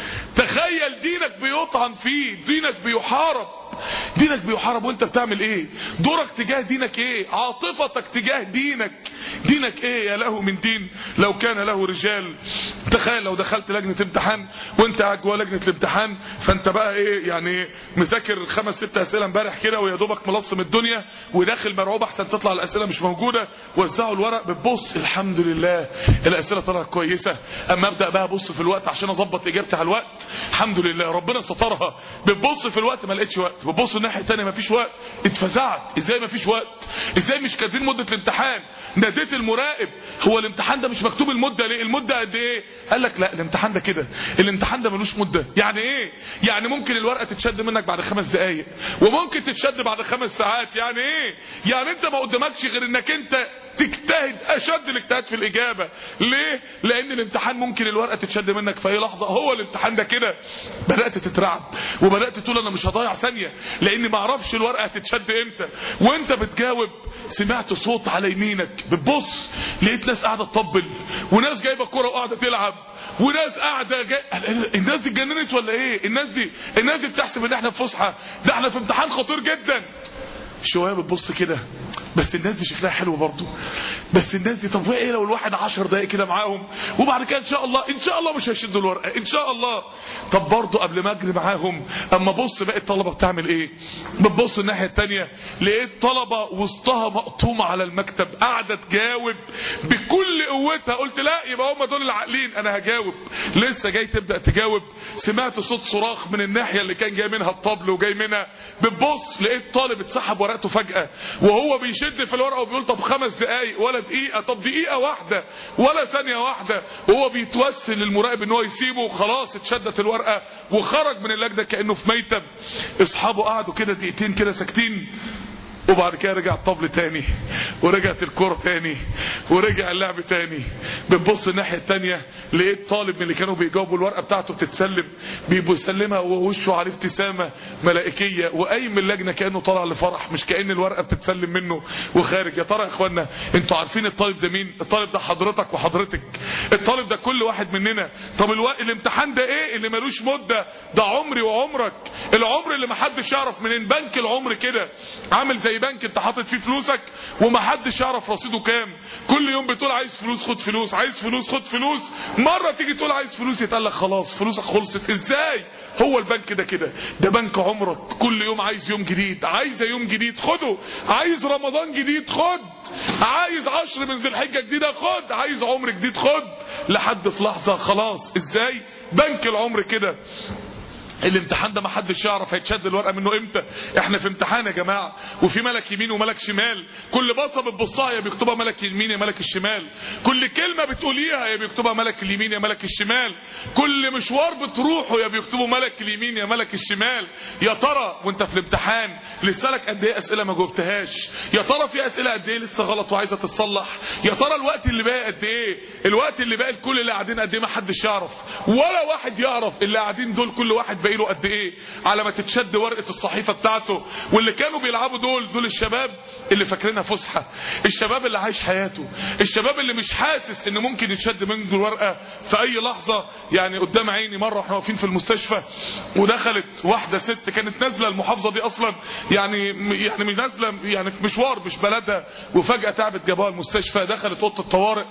تخيل دينك بيطعن فيه، دينك بيحارب، دينك بيحارب وانت بتعمل ايه؟ دورك تجاه دينك ايه؟ عاطفتك تجاه دينك، دينك ايه؟ يا له من دين لو كان له رجال. تخيل لو دخلت لجنه امتحان وانت قاعد جوه لجنه الامتحان، فانت بقى ايه يعني مذاكر خمس ست اسئله امبارح كده ويا دوبك ملصم الدنيا وداخل مرعوب احسن تطلع الاسئله مش موجوده، وزعوا الورق، بتبص الحمد لله الاسئله طلعت كويسه، اما ابدا بقى ابص في الوقت عشان اظبط اجابتي على الوقت، الحمد لله ربنا سترها. بتبص في الوقت ما لقيتش وقت، بتبص الناحيه الثانيه ما فيش وقت، اتفزعت. ازاي ما فيش وقت؟ ازاي مش كاتبين مده الامتحان؟ ناديت المراقب، هو الامتحان ده مش مكتوب المده ليه؟ المده قد ايه؟ قال لك لا الامتحان ده كده، الامتحان ده ملوش مده. يعني ايه؟ يعني ممكن الورقه تتشد منك بعد خمس دقائق وممكن تتشد بعد خمس ساعات. يعني ايه؟ يعني انت ما قدامكش غير انك انت تجتهد اشد الاجتهاد في الاجابه. ليه؟ لان الامتحان ممكن الورقه تتشد منك في اي لحظه. هو الامتحان ده كده. بدات تترعب وبدات تقول انا مش هضيع ثانيه لاني ما اعرفش الورقه هتتشد امتى. وانت بتجاوب سمعت صوت على يمينك، بتبص لقيت ناس قاعده تطبل وناس جايبه كوره وقاعده تلعب وناس قاعده جاي... الناس دي اتجننت ولا ايه؟ الناس دي الناس دي بتحسب ان احنا في فسحه، ده احنا في امتحان خطير جدا. شويه بتبص كده بس الناس دي شكلها حلو برضه، بس الناس دي طب ايه لو الواحد عشر دقايق كده معاهم وبعد كده ان شاء الله ان شاء الله مش هيشدوا الورقه ان شاء الله. طب برضه قبل ما اجري معاهم اما بص باقي الطلبه بتعمل ايه؟ بتبص الناحيه الثانيه لقيت طلبه وسطها مقطومه على المكتب قاعده تجاوب بكل قوتها. قلت لا يبقى هم دول العاقلين انا هجاوب. لسه جاي تبدا تجاوب سمعت صوت صراخ من الناحيه اللي كان جاي منها الطبل وجاي منها. بتبص لقيت طالب اتسحب ورقته فجاه وهو بيشد في الورقه وبيقول طب خمس دقايق ولا دقيقه، طب دقيقه واحده ولا ثانيه واحده، وهو بيتوسل للمراقب ان هو يسيبه وخلاص اتشدت الورقه وخرج من اللجنه كانه في ميتم. اصحابه قعدوا كده دقيقتين كده ساكتين وبعد كده رجع الطبل تاني ورجعت الكرة تاني ورجع اللعب تاني. بتبص الناحية التانية لقيت طالب من اللي كانوا بيجاوبوا الورقة بتاعته بتتسلم بيسلمها ووشه عليه ابتسامة ملائكية وقايم من اللجنة كأنه طالع لفرح مش كأن الورقة بتتسلم منه وخارج. يا ترى يا اخوانا انتوا عارفين الطالب ده مين؟ الطالب ده حضرتك وحضرتك، الطالب ده كل واحد مننا. طب الو... الامتحان ده ايه اللي ملوش مدة؟ ده عمري وعمرك، العمر اللي محدش يعرف منين. بنك العمر كده عامل زي بنك انت حاطط فيه فلوسك ومحدش يعرف رصيده كام. كل يوم بتقول عايز فلوس خد فلوس، عايز فلوس خد فلوس، مره تيجي تقول عايز فلوس يتقال لك خلاص فلوسك خلصت. ازاي؟ هو البنك ده كده، ده بنك عمرك. كل يوم عايز يوم جديد، عايز يوم جديد خده، عايز رمضان جديد خد، عايز عشر من ذي الحجه جديده خد، عايز عمر جديد خد، لحد في لحظه خلاص. ازاي؟ بنك العمر كده. الامتحان ده ما حدش يعرف هيتشد الورقه منه امتى. احنا في امتحان يا جماعه وفي ملك يمين وملك شمال. كل بصه بتبصها يا بيكتبها ملك اليمين يا ملك الشمال، كل كلمه بتقوليها يا بيكتبها ملك اليمين يا ملك الشمال، كل مشوار بتروحه يا بيكتبه ملك اليمين يا ملك الشمال. يا ترى وانت في الامتحان لسه لك قد ايه اسئله ما جاوبتهاش؟ يا ترى في اسئله قد ايه لسه غلط وعايزه تتصلح؟ يا ترى الوقت اللي باقي قد ايه؟ الوقت اللي باقي لكل اللي قاعدين قد ايه؟ ما حدش يعرف ولا واحد يعرف. اللي قاعدين دول كل واحد باقي له قد ايه على ما تتشد ورقه الصحيفه بتاعته. واللي كانوا بيلعبوا دول دول الشباب اللي فاكرينها فسحه، الشباب اللي عايش حياته، الشباب اللي مش حاسس ان ممكن يتشد منه الورقه في اي لحظه. يعني قدام عيني مره واحنا واقفين في المستشفى ودخلت واحده ست كانت نازله المحافظه دي اصلا، يعني يعني مش نازله يعني في مشوار مش بلدها، وفجاه تعبت جابوها المستشفى. دخلت اوضه الطوارئ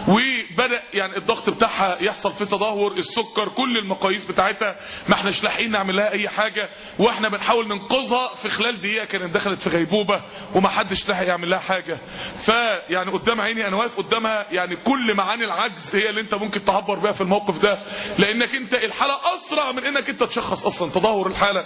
وبدا يعني الضغط بتاعها يحصل فيه تدهور، السكر، كل المقاييس بتاعتها ما احناش لاحقين نعمل لها اي حاجه، واحنا بنحاول ننقذها. في خلال دقيقه كانت دخلت في غيبوبه وما حدش لحق يعمل لها حاجه. فيعني قدام عيني انا واقف قدامها، يعني كل معاني العجز هي اللي انت ممكن تعبر بيها في الموقف ده، لانك انت الحاله اسرع من انك انت تشخص اصلا تدهور الحاله.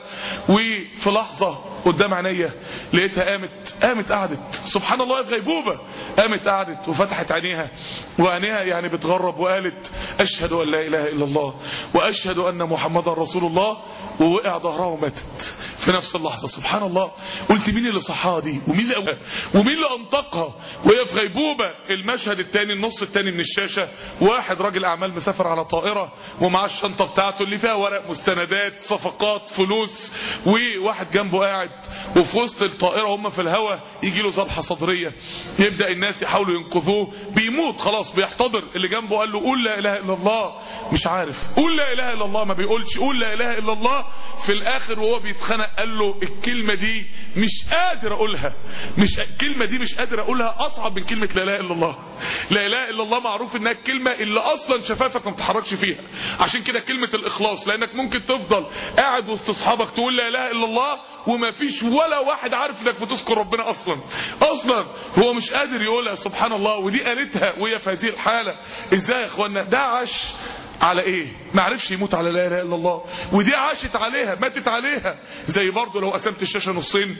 وفي لحظه قدام عينيا لقيتها قامت قامت قعدت، سبحان الله في غيبوبه، قامت قعدت وفتحت عينيها وعينيها يعني بتغرب وقالت اشهد ان لا اله الا الله واشهد ان محمدا رسول الله، ووقع ظهرها وماتت في نفس اللحظه. سبحان الله. قلت مين اللي صحاها دي ومين اللي ومين اللي انطقها وهي في غيبوبه؟ المشهد الثاني النص الثاني من الشاشه، واحد راجل اعمال مسافر على طائره ومعاه الشنطه بتاعته اللي فيها ورق مستندات صفقات فلوس، وواحد جنبه قاعد وفي وسط الطائره هم في الهواء يجي له ذبحه صدريه، يبدا الناس يحاولوا ينقذوه، بيموت خلاص بيحتضر. اللي جنبه قال له قول لا اله الا الله، مش عارف قول لا اله الا الله، ما بيقولش قول لا اله الا الله. في الاخر وهو بيتخنق قال له الكلمه دي مش قادر اقولها، مش الكلمه دي مش قادر اقولها اصعب من كلمه لا اله الا الله. لا اله الا الله معروف انها الكلمه اللي اصلا شفافك ما بتتحركش فيها، عشان كده كلمه الاخلاص، لانك ممكن تفضل قاعد وسط اصحابك تقول لا اله الا الله وما فيش ولا واحد عارف انك بتذكر ربنا اصلا اصلا هو مش قادر يقولها. سبحان الله. ودي قالتها وهي في هذه الحاله. ازاي يا اخوانا؟ ده عاش على ايه؟ ما عرفش يموت على لا اله الا الله، ودي عاشت عليها ماتت عليها. زي برضه لو قسمت الشاشه نصين،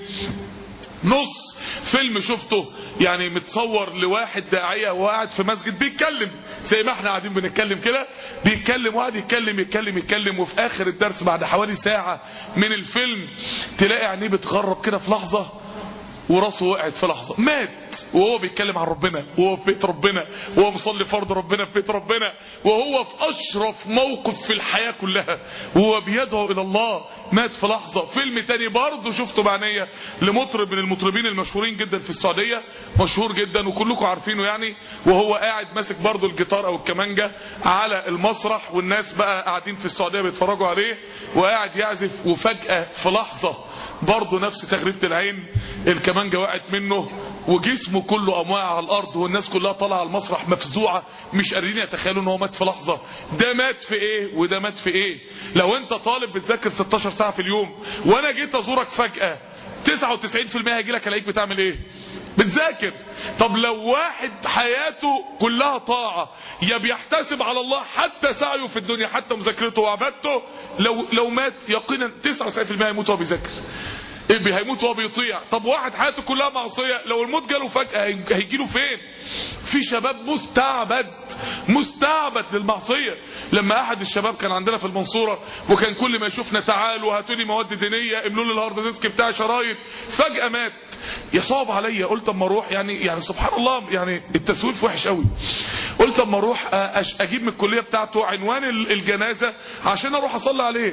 نص فيلم شفته يعني متصور لواحد داعيه وقاعد في مسجد بيتكلم زي ما احنا قاعدين بنتكلم كده، بيتكلم وقاعد يتكلم يتكلم يتكلم وفي اخر الدرس بعد حوالي ساعه من الفيلم تلاقي عينيه بتغرب كده في لحظه وراسه وقعت في لحظه، مات وهو بيتكلم عن ربنا، وهو في بيت ربنا، وهو مصلي فرض ربنا في بيت ربنا، وهو في اشرف موقف في الحياه كلها وهو بيدعو الى الله، مات في لحظه. فيلم تاني برضه شفته بعينيا لمطرب من المطربين المشهورين جدا في السعوديه، مشهور جدا وكلكم عارفينه يعني، وهو قاعد ماسك برضه الجيتار او الكمانجه على المسرح، والناس بقى قاعدين في السعوديه بيتفرجوا عليه وقاعد يعزف، وفجاه في لحظه برضه نفس تغريبه العين الكمانجه وقعت منه وجسمه كله قام واقع على الارض، والناس كلها طالعه على المسرح مفزوعه مش قادرين يتخيلوا ان هو مات في لحظه. ده مات في ايه وده مات في ايه؟ لو انت طالب بتذاكر ستاشر ساعه في اليوم وانا جيت ازورك فجاه تسعة وتسعين في المية هيجي لك الاقيك بتعمل ايه؟ بتذاكر. طب لو واحد حياته كلها طاعه، يا بيحتسب على الله حتى سعيه في الدنيا حتى مذاكرته وعبادته، لو لو مات يقينا تسعة وتسعين في المية هيموت وهو بيذاكر، هيموت وهو بيطيع. طب واحد حياته كلها معصيه، لو الموت جاله فجاه هيجيله فين؟ في شباب مستعبد مستعبد للمعصيه. لما احد الشباب كان عندنا في المنصوره وكان كل ما يشوفنا تعالوا هاتوا لي مواد دينيه املوا لي الهارد ديسك بتاع شرايط، فجاه مات. يصعب عليا، قلت اما اروح يعني يعني سبحان الله يعني التسويف وحش قوي. قلت اما اروح اجيب من الكليه بتاعته عنوان الجنازه عشان اروح اصلي عليه.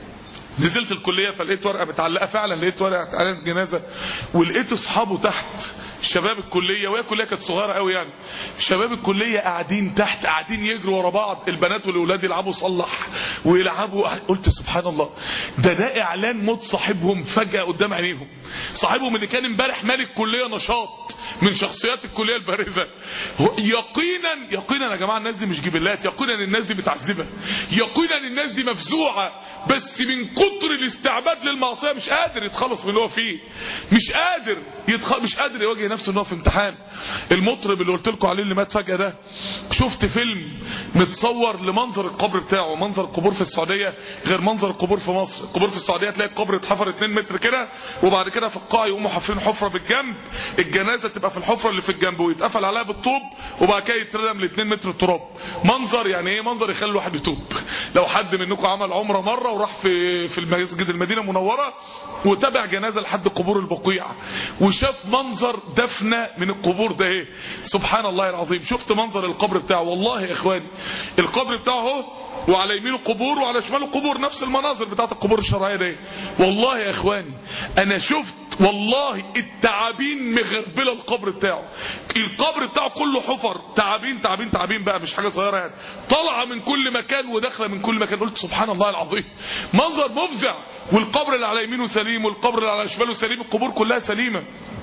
نزلت الكليه فلقيت ورقه متعلقه، فعلا لقيت ورقه على الجنازه، ولقيت اصحابه تحت شباب الكليه، وهي الكليه كانت صغيره قوي يعني، شباب الكليه قاعدين تحت قاعدين يجروا ورا بعض، البنات والاولاد يلعبوا صلح ويلعبوا. قلت سبحان الله، ده ده اعلان موت صاحبهم فجاه قدام عينيهم، صاحبهم اللي كان امبارح مالك كليه نشاط من شخصيات الكليه البارزه. يقينا يقينا يا جماعه الناس دي مش جبلات، يقينا الناس دي متعذبه، يقينا الناس دي مفزوعه، بس من كتر الاستعباد للمعصيه مش قادر يتخلص من اللي هو فيه، مش قادر يتخ... مش قادر يواجه نفسه ان هو في امتحان. المطرب اللي قلت لكم عليه اللي مات فجاه ده، شفت فيلم متصور لمنظر القبر بتاعه. منظر القبور في السعوديه غير منظر القبور في مصر. القبور في السعوديه تلاقي القبر اتحفر اتنين متر كده، وبعد كده في القاع يقوموا حافرين حفره بالجنب، الجنازه تبقى في الحفره اللي في الجنب ويتقفل عليها بالطوب، وبعد كده يتردم ل اتنين متر تراب. منظر يعني ايه؟ منظر يخلي الواحد يتوب. لو حد منكم عمل عمره مره وراح في في المسجد المدينه المنوره وتابع جنازه لحد قبور البقيع وشاف منظر دفنه من القبور ده، ايه سبحان الله العظيم. شفت منظر القبر بتاعه، والله يا اخواني القبر بتاعه اهو، وعلى يمينه قبور وعلى شماله قبور، نفس المناظر بتاعت القبور الشرعيه دي. والله يا اخواني انا شفت والله التعابين مغربله القبر بتاعه، القبر بتاعه كله حفر، تعابين تعابين تعابين بقى مش حاجه صغيره يعني، طالعه من كل مكان وداخله من كل مكان. قلت سبحان الله العظيم، منظر مفزع. والقبر اللي على يمينه سليم والقبر اللي على شماله سليم، القبور كلها سليمه.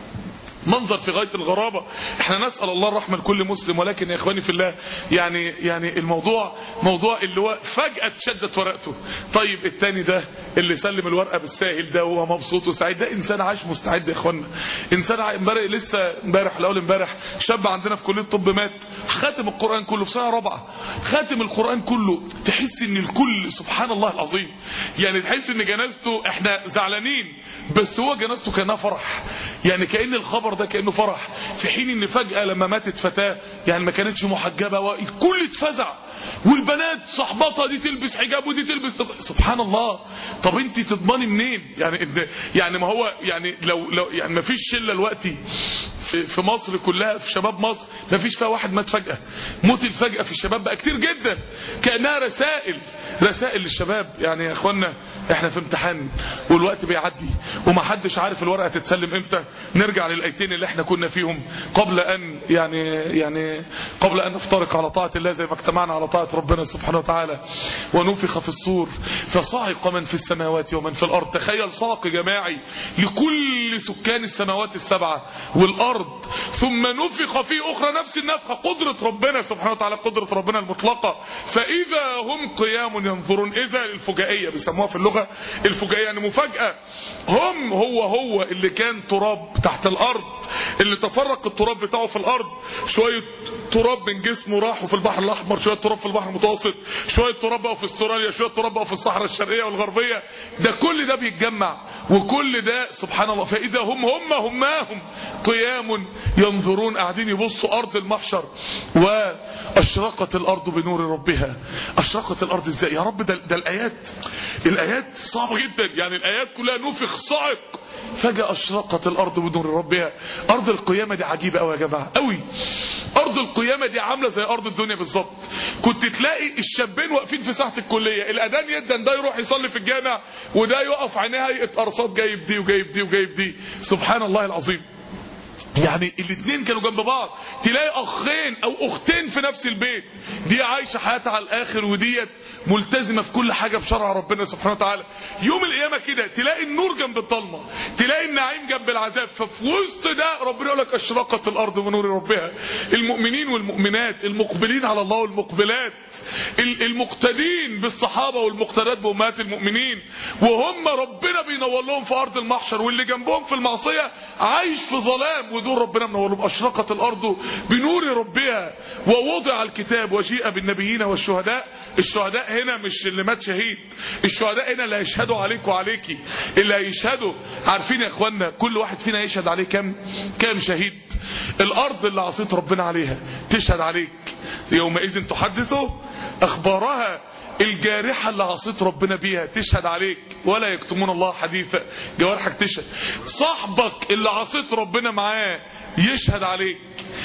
منظر في غايه الغرابه. احنا نسال الله الرحمه لكل مسلم، ولكن يا اخواني في الله يعني يعني الموضوع موضوع اللي هو فجاه اتشدت ورقته. طيب الثاني ده اللي سلم الورقه بالساهل ده وهو مبسوط وسعيد، ده انسان عايش مستعد يا اخوانا. انسان امبارح لسه امبارح الاول امبارح شاب عندنا في كليه الطب مات، خاتم القران كله في سنه رابعه، خاتم القران كله. تحس ان الكل سبحان الله العظيم يعني، تحس ان جنازته احنا زعلانين بس هو جنازته كانها فرح، يعني كأن الخبر ده كأنه فرح، في حين ان فجأة لما ماتت فتاة يعني ما كانتش محجبة والكل اتفزع، والبنات صحباتها دي تلبس حجاب ودي تلبس تف... سبحان الله. طب انت تضمني منين يعني؟ يعني ما هو يعني لو لو يعني ما فيش شله دلوقتي في في مصر كلها، في شباب مصر ما فيش فيها واحد مات فجأة. موت الفجأة في الشباب بقى كتير جدا، كأنها رسائل رسائل للشباب. يعني يا اخوانا احنا في امتحان والوقت بيعدي ومحدش عارف الورقه تتسلم امتى. نرجع للايتين اللي احنا كنا فيهم قبل ان يعني يعني قبل ان نفترق على طاعه الله، زي ما اجتمعنا على طاعه ربنا سبحانه وتعالى. ونفخ في الصور فصعق من في السماوات ومن في الارض. تخيل صعق جماعي لكل سكان السماوات السبعه والارض، ثم نفخ في اخرى نفس النفخه. قدره ربنا سبحانه وتعالى، قدره ربنا المطلقه. فاذا هم قيام ينظرون. اذا الفجائيه بيسموها في اللغه الفجائيه يعني مفاجاه. هم هو هو اللي كان تراب تحت الارض، اللي تفرق التراب بتاعه في الارض، شويه تراب من جسمه راحوا في البحر الاحمر، شويه تراب تراب في البحر المتوسط، شويه تراب بقى في استراليا، شويه تراب بقى في الصحراء الشرقيه والغربيه، ده كل ده بيتجمع وكل ده سبحان الله. فاذا هم هم هماهم قيام ينظرون، قاعدين يبصوا ارض المحشر. واشرقت الارض بنور ربها. اشرقت الارض ازاي يا رب؟ ده, ده الايات الايات صعبه جدا، يعني الايات كلها نفخ صعق، فجأة اشرقت الارض بنور ربها. ارض القيامه دي عجيبه قوي يا جماعه قوي. ارض القيامه دي عامله زي ارض الدنيا بالظبط. كنت تلاقي الشابين واقفين في ساحه الكليه، الاذان يدن، ده يروح يصلي في الجامع وده يقف عينيه هيئه ارصاد جايب دي وجايب دي وجايب دي. سبحان الله العظيم. يعني الاثنين كانوا جنب بعض، تلاقي اخين او اختين في نفس البيت، دي عايشه حياتها على الاخر وديت ملتزمه في كل حاجه بشرع ربنا سبحانه وتعالى. يوم القيامه كده تلاقي النور جنب الظلمه، تلاقي النعيم جنب العذاب. ففي وسط ده ربنا يقول لك اشرقت الارض بنور ربها. المؤمنين والمؤمنات، المقبلين على الله والمقبلات، المقتدين بالصحابه والمقتدات بامهات المؤمنين، وهم ربنا بينور لهم في ارض المحشر، واللي جنبهم في المعصيه عايش في ظلام ودول ربنا منور لهم. اشرقت الارض بنور ربها ووضع الكتاب وجيء بالنبيين والشهداء. الشهداء هنا مش اللي مات شهيد، الشهداء هنا اللي هيشهدوا عليك وعليكي، اللي هيشهدوا. عارفين يا اخوانا كل واحد فينا يشهد عليه كم كم شهيد؟ الارض اللي عصيت ربنا عليها تشهد عليك. يومئذ تحدثوا اخبارها. الجارحة اللي عصيت ربنا بيها تشهد عليك، ولا يكتمون الله حديثا. جوارحك تشهد. صاحبك اللي عصيت ربنا معاه يشهد عليك.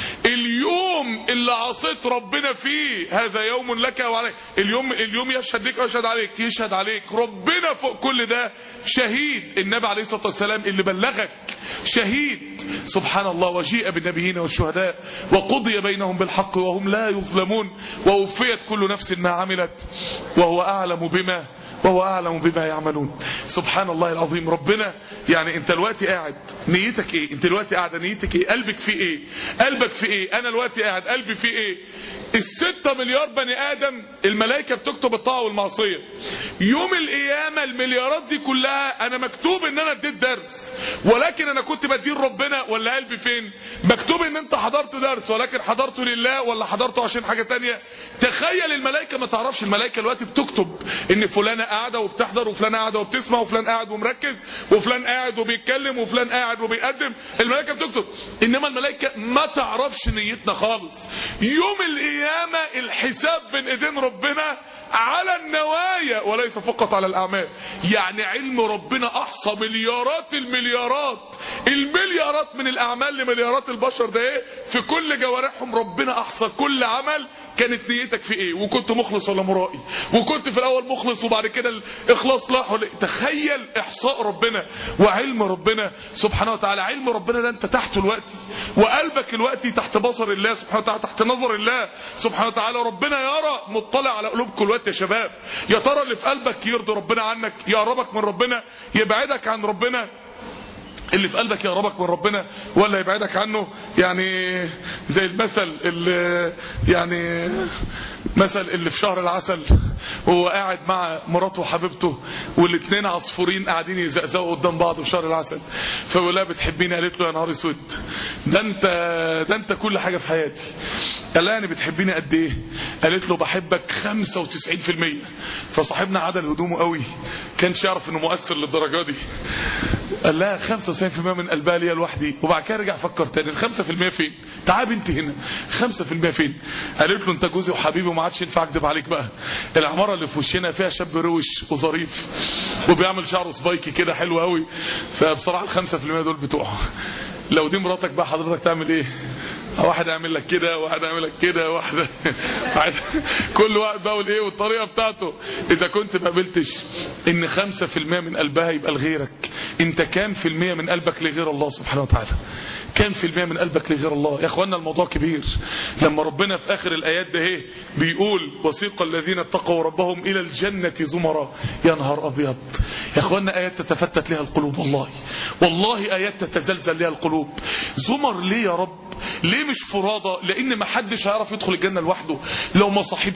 اليوم اللي عصيت ربنا فيه هذا يوم لك وعليك، اليوم اليوم يشهد لك ويشهد عليك، يشهد عليك ربنا فوق كل ده. شهيد النبي عليه الصلاة والسلام اللي بلغك شهيد. سبحان الله. وجيء بالنبيين والشهداء وقضي بينهم بالحق وهم لا يظلمون ووفيت كل نفس ما عملت وهو أعلم بما وهو أعلم بما يعملون. سبحان الله العظيم. ربنا يعني انت الوقت قاعد نيتك ايه؟ انت الوقت قاعد نيتك ايه؟ قلبك في ايه؟ قلبك في ايه؟ انا الوقت قاعد قلبي في ايه؟ الستة مليار بني ادم الملائكة بتكتب الطاعة والمعصية. يوم القيامة المليارات دي كلها انا مكتوب ان انا اديت درس، ولكن انا كنت بدين ربنا ولا قلبي فين؟ مكتوب ان انت حضرت درس ولكن حضرته لله ولا حضرته عشان حاجة تانية؟ تخيل الملائكة ما تعرفش. الملائكة الوقت بتكتب ان فلانة قاعدة وبتحضر وفلان قاعدة وبتسمع وفلان قاعد ومركز وفلان قاعد وبيتكلم وفلان قاعد وبيقدم. الملائكة بتكتب، انما الملائكة ما تعرفش نيتنا خالص. يوم القيامة الحساب بين ايدين ربنا على النوايا وليس فقط على الاعمال. يعني علم ربنا احصى مليارات المليارات المليارات من الاعمال لمليارات البشر. ده ايه؟ في كل جوارحهم ربنا احصى كل عمل. كانت نيتك في ايه؟ وكنت مخلص ولا مرائي؟ وكنت في الاول مخلص وبعد كده الاخلاص لاح ولا؟ تخيل احصاء ربنا وعلم ربنا سبحانه وتعالى. علم ربنا ده انت تحته الوقت، وقلبك الوقت تحت بصر الله سبحانه وتعالى، تحت نظر الله سبحانه وتعالى. ربنا يرى، مطلع على قلوبكم الوقت يا شباب. يا ترى اللي في قلبك يرضي ربنا عنك، يقربك من ربنا، يبعدك عن ربنا؟ اللي في قلبك يقربك من ربنا ولا يبعدك عنه؟ يعني زي المثل اللي يعني مثل اللي في شهر العسل وهو قاعد مع مراته وحبيبته والاثنين عصفورين قاعدين يزقزقوا قدام بعض في شهر العسل، فبيقول لها بتحبيني؟ قالت له يا نهار اسود، ده انت ده انت كل حاجه في حياتي. قال لها يعني بتحبيني قد ايه؟ قالت له بحبك خمسة وتسعين في المية. فصاحبنا عدل هدومه قوي، كانش يعرف انه مؤثر للدرجه دي. قال لها خمسة وتسعين في المية من قلبها ليا لوحدي. وبعد كده رجع فكر تاني، ال خمسة في المية فين؟ تعال بنت هنا، خمسة في المية فين؟ قالت له انت جوزي وحبيبي وما عادش ينفع اكذب عليك بقى. العماره اللي في وشنا فيها شاب روش وظريف وبيعمل شعره سبايكي كده حلو قوي، فبصراحه ال خمسة في المية دول بتوعه. لو دي مراتك بقى حضرتك تعمل ايه؟ واحد يعمل لك كده، واحد يعمل لك كده، واحد كل واحد بقى والايه والطريقه بتاعته. اذا كنت ما قبلتش ان خمسة في المية من قلبها يبقى لغيرك، انت كام في المية من قلبك لغير الله سبحانه وتعالى؟ كام في المية من قلبك لغير الله؟ يا اخوانا الموضوع كبير. لما ربنا في اخر الايات ده ايه بيقول وسيق الذين اتقوا ربهم الى الجنه زمرا. يا نهار ابيض يا اخوانا، ايات تتفتت لها القلوب والله، والله ايات تتزلزل لها القلوب. زمر ليه يا رب؟ ليه مش فرادة؟ لان ما حدش هيعرف يدخل الجنة لوحده. لو ما صاحبتيش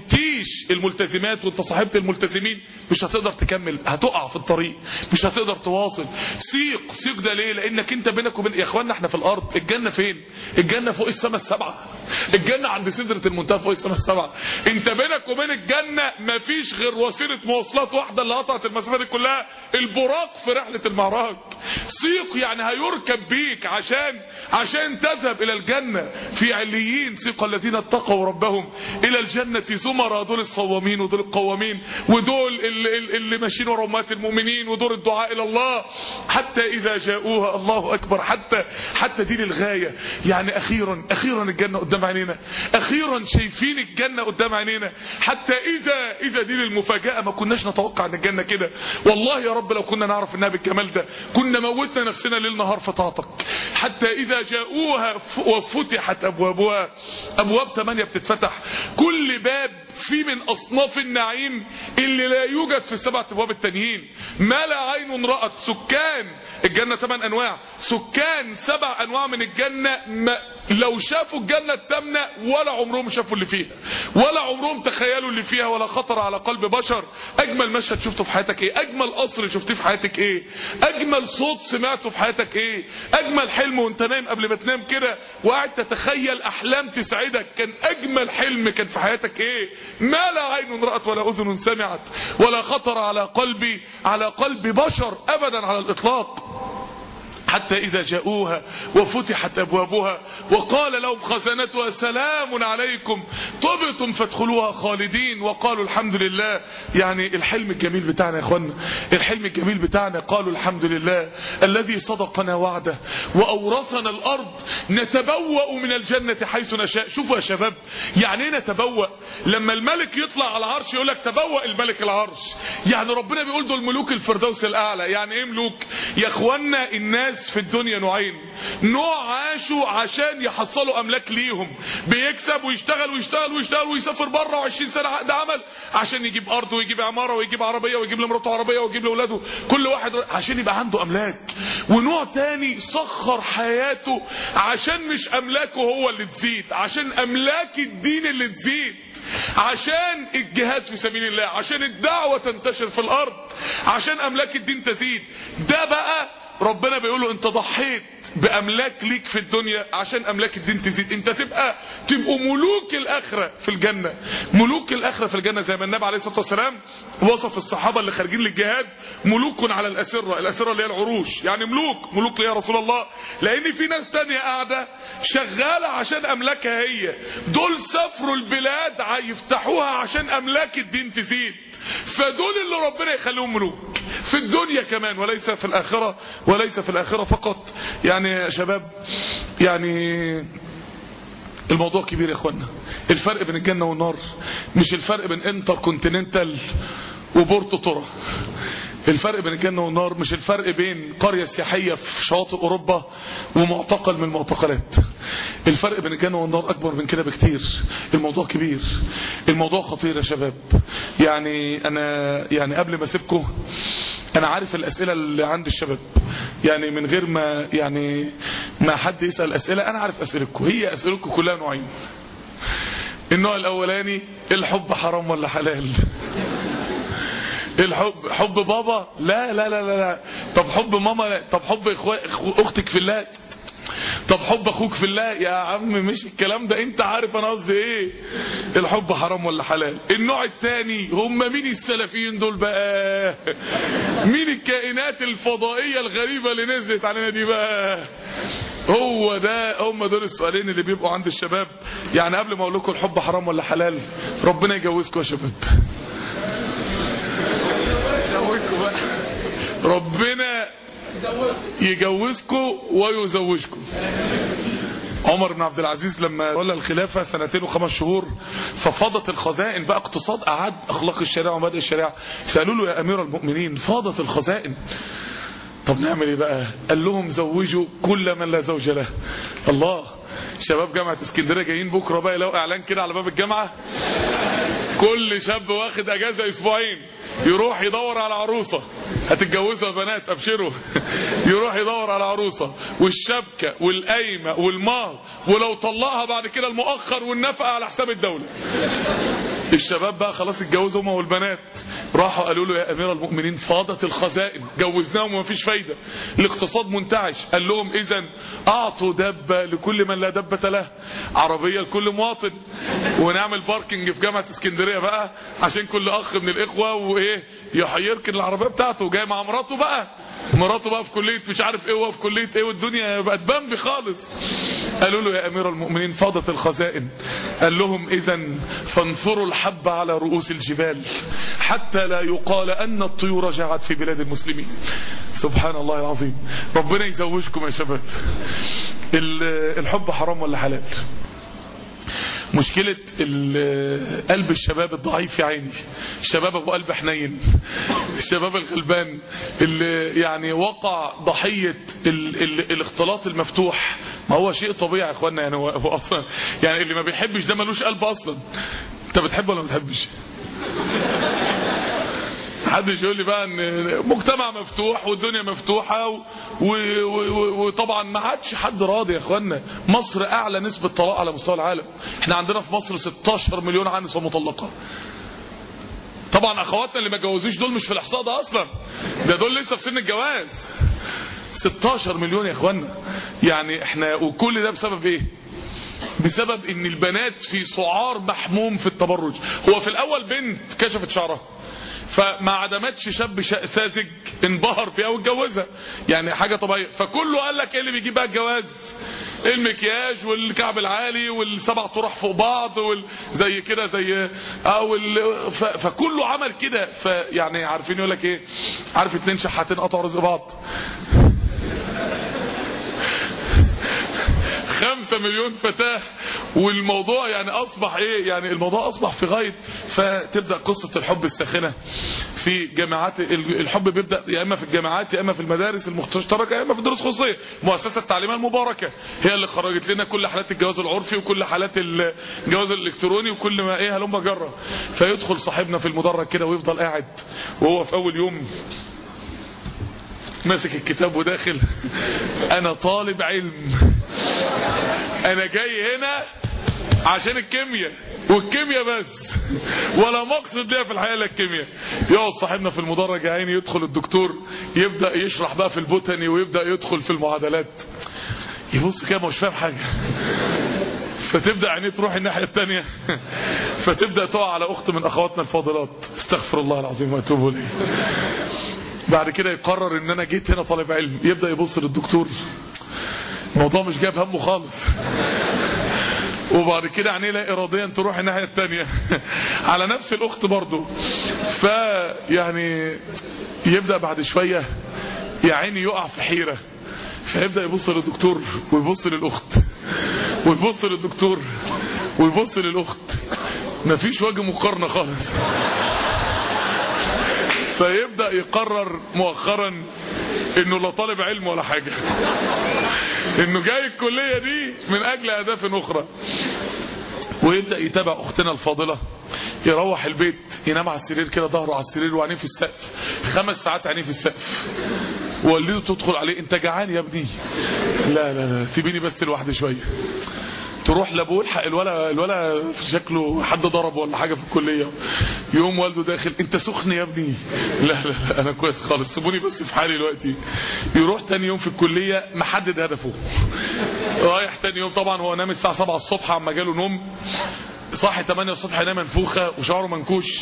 صاحبتيش الملتزمات وانت صاحبت الملتزمين مش هتقدر تكمل، هتقع في الطريق، مش هتقدر تواصل. سيق سيق ده ليه؟ لانك انت بينك وبين يا اخوانا احنا في الارض، الجنه فين؟ الجنه فوق السماء السبعه، الجنه عند سدره المنتهى فوق السماء السبعه. انت بينك وبين الجنه مفيش غير وسيله مواصلات واحده اللي قطعت المسافه دي كلها، البراق في رحله المعراج. سيق يعني هيركب بيك عشان عشان تذهب الى الجنه. في عليين سيق الذين اتقوا ربهم الى الجنه زمرا، دول الصوامين ودول القوامين ودول اللي, اللي ماشيين ورا امهات المؤمنين ودول الدعاء الى الله. حتى اذا جاءوها، الله اكبر، حتى حتى دي للغايه، يعني اخيرا اخيرا الجنه قدام عينينا، اخيرا شايفين الجنه قدام عينينا. حتى اذا اذا دي للمفاجاه، ما كناش نتوقع ان الجنه كده. والله يا رب لو كنا نعرف انها بالجمال ده كنا موتنا نفسنا ليل نهار في طاعتك. حتى اذا جاءوها وفتحت ابوابها، ابواب ثمانيه بتتفتح، كل باب في من اصناف النعيم اللي لا يوجد في السبعه ابواب التانيين. ما لا عين رأت. سكان الجنه ثمان انواع، سكان سبع انواع من الجنه ما لو شافوا الجنه الثامنه ولا عمرهم شافوا اللي فيها، ولا عمرهم تخيلوا اللي فيها، ولا خطر على قلب بشر. اجمل مشهد شفته في حياتك ايه؟ اجمل قصر شفتيه في حياتك ايه؟ اجمل صوت سمعته في حياتك ايه؟ اجمل حلم وانت نايم قبل ما تنام كده وقاعد تتخيل احلام تسعدك، كان اجمل حلم كان في حياتك ايه؟ ما لا عين رأت ولا اذن سمعت ولا خطر على قلبي على قلب بشر ابدا على الاطلاق. حتى إذا جاءوها وفتحت أبوابها وقال لهم خزنتها سلام عليكم طبتم فادخلوها خالدين وقالوا الحمد لله. يعني الحلم الجميل بتاعنا يا اخوانا، الحلم الجميل بتاعنا، قالوا الحمد لله الذي صدقنا وعده وأورثنا الأرض نتبوأ من الجنة حيث نشاء. شوفوا يا شباب، يعني ايه نتبوأ؟ لما الملك يطلع على العرش يقول لك تبوأ الملك العرش، يعني ربنا بيقول دول ملوك الفردوس الأعلى. يعني ايه ملوك يا اخوانا؟ الناس في الدنيا نوعين، نوع عاشوا عشان يحصلوا املاك ليهم، بيكسب ويشتغل ويشتغل ويشتغل ويسافر بره وعشرين سنه عقد عمل عشان يجيب ارض ويجيب عماره ويجيب عربيه ويجيب لمراته عربيه ويجيب لاولاده كل واحد عشان يبقى عنده املاك. ونوع تاني سخر حياته عشان مش املاكه هو اللي تزيد، عشان املاك الدين اللي تزيد، عشان الجهاد في سبيل الله، عشان الدعوه تنتشر في الارض، عشان املاك الدين تزيد. ده بقى ربنا بيقول له انت ضحيت باملاك ليك في الدنيا عشان املاك الدين تزيد، انت تبقى تبقوا ملوك الاخره في الجنه، ملوك الاخره في الجنه. زي ما النبي عليه الصلاه والسلام وصف الصحابه اللي خارجين للجهاد ملوك على الاسره، الاسره اللي هي العروش، يعني ملوك ملوك ليه يا رسول الله؟ لان في ناس تانية قاعده شغاله عشان املاكها هي، دول سافروا البلاد يفتحوها عشان املاك الدين تزيد، فدول اللي ربنا يخليهم ملوك في الدنيا كمان وليس في الآخرة، وليس في الآخرة فقط. يعني يا شباب، يعني الموضوع كبير يا اخوانا. الفرق بين الجنة والنار مش الفرق بين انتر كونتيننتال وبورتو تورا، الفرق بين الجنة والنار مش الفرق بين قرية سياحية في شواطئ أوروبا ومعتقل من المعتقلات. الفرق بين الجنة والنار أكبر من كده بكتير. الموضوع كبير، الموضوع خطير يا شباب. يعني أنا يعني قبل ما أسيبكم أنا عارف الأسئلة اللي عند الشباب، يعني من غير ما يعني ما حد يسأل أسئلة أنا عارف أسئلتكم. هي أسئلتكم كلها نوعين. النوع الأولاني الحب حرام ولا حلال؟ الحب حب بابا؟ لا لا لا لا. طب حب ماما؟ لا. طب حب إخوة اختك في الله؟ طب حب اخوك في الله؟ يا عم مش الكلام ده، انت عارف انا قصدي ايه. الحب حرام ولا حلال؟ النوع الثاني هم مين السلفيين دول بقى؟ مين الكائنات الفضائيه الغريبه اللي نزلت علينا دي بقى؟ هو ده، هم دول السؤالين اللي بيبقوا عند الشباب. يعني قبل ما اقول لكم الحب حرام ولا حلال، ربنا يجوزكم يا شباب، ربنا يجوزكم ويزوجكم. عمر بن عبد العزيز لما ولى الخلافة سنتين وخمس شهور ففاضت الخزائن، بقى اقتصاد أعاد أخلاق الشريعة ومبادئ الشريعة، فقالوا له يا أمير المؤمنين فاضت الخزائن، طب نعمل ايه بقى؟ قال لهم زوجوا كل من لا زوج له. الله، شباب جامعة اسكندرية جايين بكرة بقى يلاقوا إعلان كده على باب الجامعة، كل شاب واخد أجازة أسبوعين يروح يدور على عروسة، هتتجوزوا يا بنات ابشروا. يروح يدور على عروسة والشبكة والقايمة والمهر، ولو طلقها بعد كده المؤخر والنفقة على حساب الدولة. الشباب بقى خلاص اتجوزوا هم والبنات، راحوا قالوا له يا امير المؤمنين فاضت الخزائن، جوزناهم ومفيش فايده، الاقتصاد منتعش. قال لهم اذا اعطوا دبه لكل من لا دبه له، عربيه لكل مواطن، ونعمل باركنج في جامعه اسكندريه بقى عشان كل اخ من الاخوه وايه يركن العربيه بتاعته، جاي مع مراته بقى، مراته بقى في كليه مش عارف ايه وهو في كليه ايه، والدنيا بقت بامبي خالص. قالوا له يا امير المؤمنين فاضت الخزائن. قال لهم اذا فانثروا الحب على رؤوس الجبال حتى لا يقال ان الطيور جاعت في بلاد المسلمين. سبحان الله العظيم. ربنا يزوجكم يا شباب. الحب حرام ولا حلال؟ مشكلة قلب الشباب الضعيف يا عيني، الشباب ابو قلب حنين، الشباب الغلبان اللي يعني وقع ضحية ال ال الاختلاط المفتوح. ما هو شيء طبيعي يا اخوانا، يعني هو, هو اصلا يعني اللي ما بيحبش ده ملوش قلب اصلا. انت بتحب ولا ما بتحبش؟ محدش يقول لي بقى ان مجتمع مفتوح والدنيا مفتوحه وطبعا ما عادش حد راضي يا اخوانا. مصر اعلى نسبه طلاق على مستوى العالم، احنا عندنا في مصر ستاشر مليون عنسه مطلقه. طبعا اخواتنا اللي ما اتجوزوش دول مش في الاحصاء ده اصلا، ده دول لسه في سن الجواز. ستاشر مليون يا اخوانا، يعني احنا وكل ده بسبب ايه؟ بسبب ان البنات في سعار محموم في التبرج. هو في الاول بنت كشفت شعرها فما عدمتش شاب ساذج انبهر بيها واتجوزها، يعني حاجه طبيعيه، فكله قال لك ايه اللي بيجيب بقى الجواز؟ المكياج والكعب العالي والسبع طرح فوق بعض وزي كده زي او فكله عمل كده. فيعني عارفين يقول لك ايه؟ عارف اتنين شحاتين قطعوا رزق بعض. خمسة مليون فتاة، والموضوع يعني اصبح ايه؟ يعني الموضوع اصبح في غاية. فتبدأ قصة الحب الساخنة في جامعات. الحب بيبدأ يا اما في الجامعات يا اما في المدارس المشتركة يا اما في الدروس الخصوصية. مؤسسة التعليمية المباركة هي اللي خرجت لنا كل حالات الجواز العرفي وكل حالات الجواز الالكتروني وكل ما ايه هلم جرة. فيدخل صاحبنا في المدرج كده ويفضل قاعد وهو في اول يوم ماسك الكتاب وداخل انا طالب علم، انا جاي هنا عشان الكيمياء والكيمياء بس، ولا مقصد ليها في الحياه الا الكيمياء. يقعد صاحبنا في المدرج يا عيني، يدخل الدكتور يبدا يشرح بقى في البوتاني ويبدا يدخل في المعادلات، يبص كده مش فاهم حاجه، فتبدا عينيه تروح الناحيه الثانيه، فتبدا تقع على اخت من اخواتنا الفاضلات، استغفر الله العظيم واتوب اليه. بعد كده يقرر ان انا جيت هنا طالب علم، يبدا يبص للدكتور الموضوع مش جايب همه خالص، وبعد كده عينيه لا اراديا تروح الناحيه الثانيه على نفس الاخت برضه. فيعني يبدا بعد شويه يا عيني يقع في حيره، فيبدا يبص للدكتور ويبص للاخت ويبص للدكتور ويبص للاخت، مفيش وجه مقارنه خالص. فيبدا يقرر مؤخرا انه لا طالب علم ولا حاجه، انه جاي الكليه دي من اجل اهداف اخرى. ويبدا يتابع اختنا الفاضله، يروح البيت ينام على السرير كده ظهره على السرير وعينيه في السقف، خمس ساعات عينيه في السقف. والدته تدخل عليه انت جعان يا ابني؟ لا لا لا سيبيني بس لوحدي شويه. تروح لابوه الحق الولا الولا شكله حد ضربه ولا حاجه في الكليه. يوم والده داخل انت سخن يا ابني؟ لا لا لا انا كويس خالص سيبوني بس في حالي دلوقتي. يروح تاني يوم في الكليه محدد هدفه، رايح تاني يوم طبعا هو نام الساعه سبعة الصبح عما جاله نوم، صاحي تمانية الصبح ينام منفوخه وشعره منكوش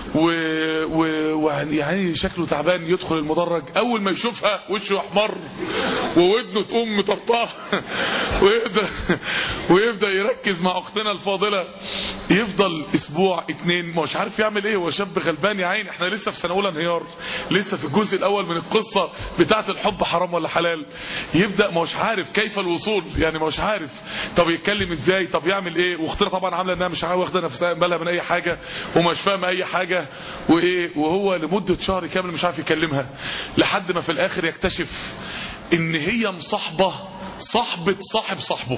ويعني و... شكله تعبان. يدخل المدرج اول ما يشوفها وشه احمر وودنه تقوم مطرطاه ويبدا ويبدا يركز مع اختنا الفاضله. يفضل اسبوع اتنين مش عارف يعمل ايه، هو شاب غلبان يا عين. احنا لسه في سنه اولى انهيار، لسه في الجزء الاول من القصه بتاعه الحب حرام ولا حلال. يبدا مش عارف كيف الوصول، يعني مش عارف طب يتكلم ازاي، طب يعمل ايه. واختنا طبعا عامله انها مش واخده نفسها بالها من اي حاجه ومش فاهمه اي حاجه وايه، وهو لمده شهر كامل مش عارف يكلمها، لحد ما في الاخر يكتشف ان هي مصاحبه صاحبه صاحب صاحبه.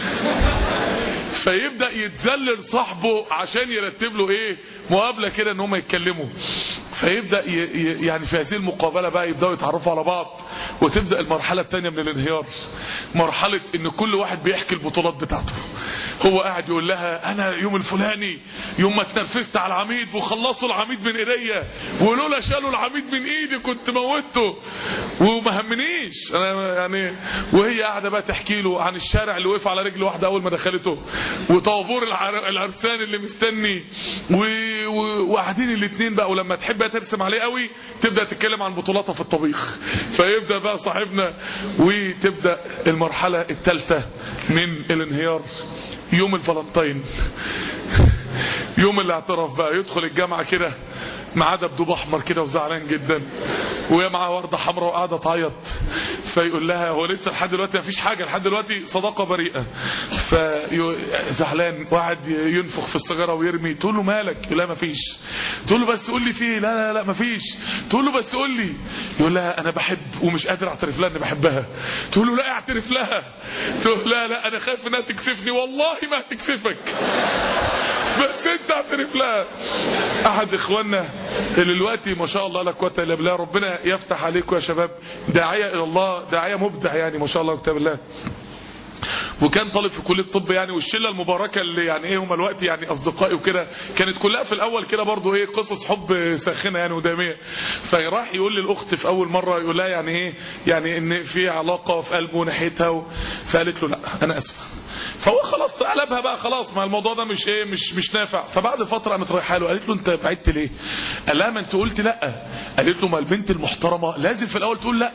فيبدا يتذلل صاحبه عشان يرتب له ايه مقابله كده ان هم يتكلموا. فيبدا ي... يعني في هذه المقابله بقى يبداوا يتعرفوا على بعض، وتبدا المرحله الثانيه من الانهيار، مرحله ان كل واحد بيحكي البطولات بتاعته. هو قاعد يقول لها انا يوم الفلاني يوم ما اتنرفزت على العميد وخلصوا العميد من ايديا ولولا شالوا العميد من ايدي كنت موته وما همنيش انا يعني. وهي قاعده بقى تحكي له عن الشارع اللي وقف على رجل واحده اول ما دخلته وطابور العرسان اللي مستني وقاعدين الاثنين بقى. ولما تحب ترسم عليه قوي تبدا تتكلم عن بطولاتها في الطبيخ. فيبدا بقى صاحبنا وتبدا المرحله الثالثه من الانهيار يوم الفالنتين، يوم الاعتراف بقى. يدخل الجامعه كده معاه دبدوب احمر كده وزعلان جدا وهي معاه ورده حمراء وقاعده تعيط. فيقول لها هو لسه لحد دلوقتي مفيش حاجه، لحد دلوقتي صداقه بريئه. فزعلان وقعد ينفخ في السيجاره ويرمي. تقول له مالك؟ يقول لها مفيش. تقول له بس قول لي فيه. لا لا لا مفيش. تقول له بس قول لي. يقول لها انا بحب ومش قادر اعترف لها اني بحبها. تقول له لا اعترف لها. تقول لا لا انا خايف انها تكسفني. والله ما هتكسفك بس انت اعترف لها. احد اخواننا اللي دلوقتي ما شاء الله لا قوه الا بالله، ربنا يفتح عليكم يا شباب، داعيه الى الله، داعيه مبدع يعني ما شاء الله كتاب الله، وكان طالب في كليه الطب يعني. والشله المباركه اللي يعني ايه هم الوقت يعني اصدقائي وكده كانت كلها في الاول كده برضو ايه قصص حب ساخنه يعني وداميه. فراح يقول للاخت في اول مره يقول لها يعني ايه يعني ان في علاقه في قلبه ناحيتها و... فقالت له لا انا اسفه. فهو خلاص قلبها بقى خلاص ما الموضوع ده مش ايه مش مش نافع. فبعد فتره قامت رايحه له قالت له انت بعدت ليه؟ قال لها ما انت قلت لا. قالت له ما البنت المحترمه لازم في الاول تقول لا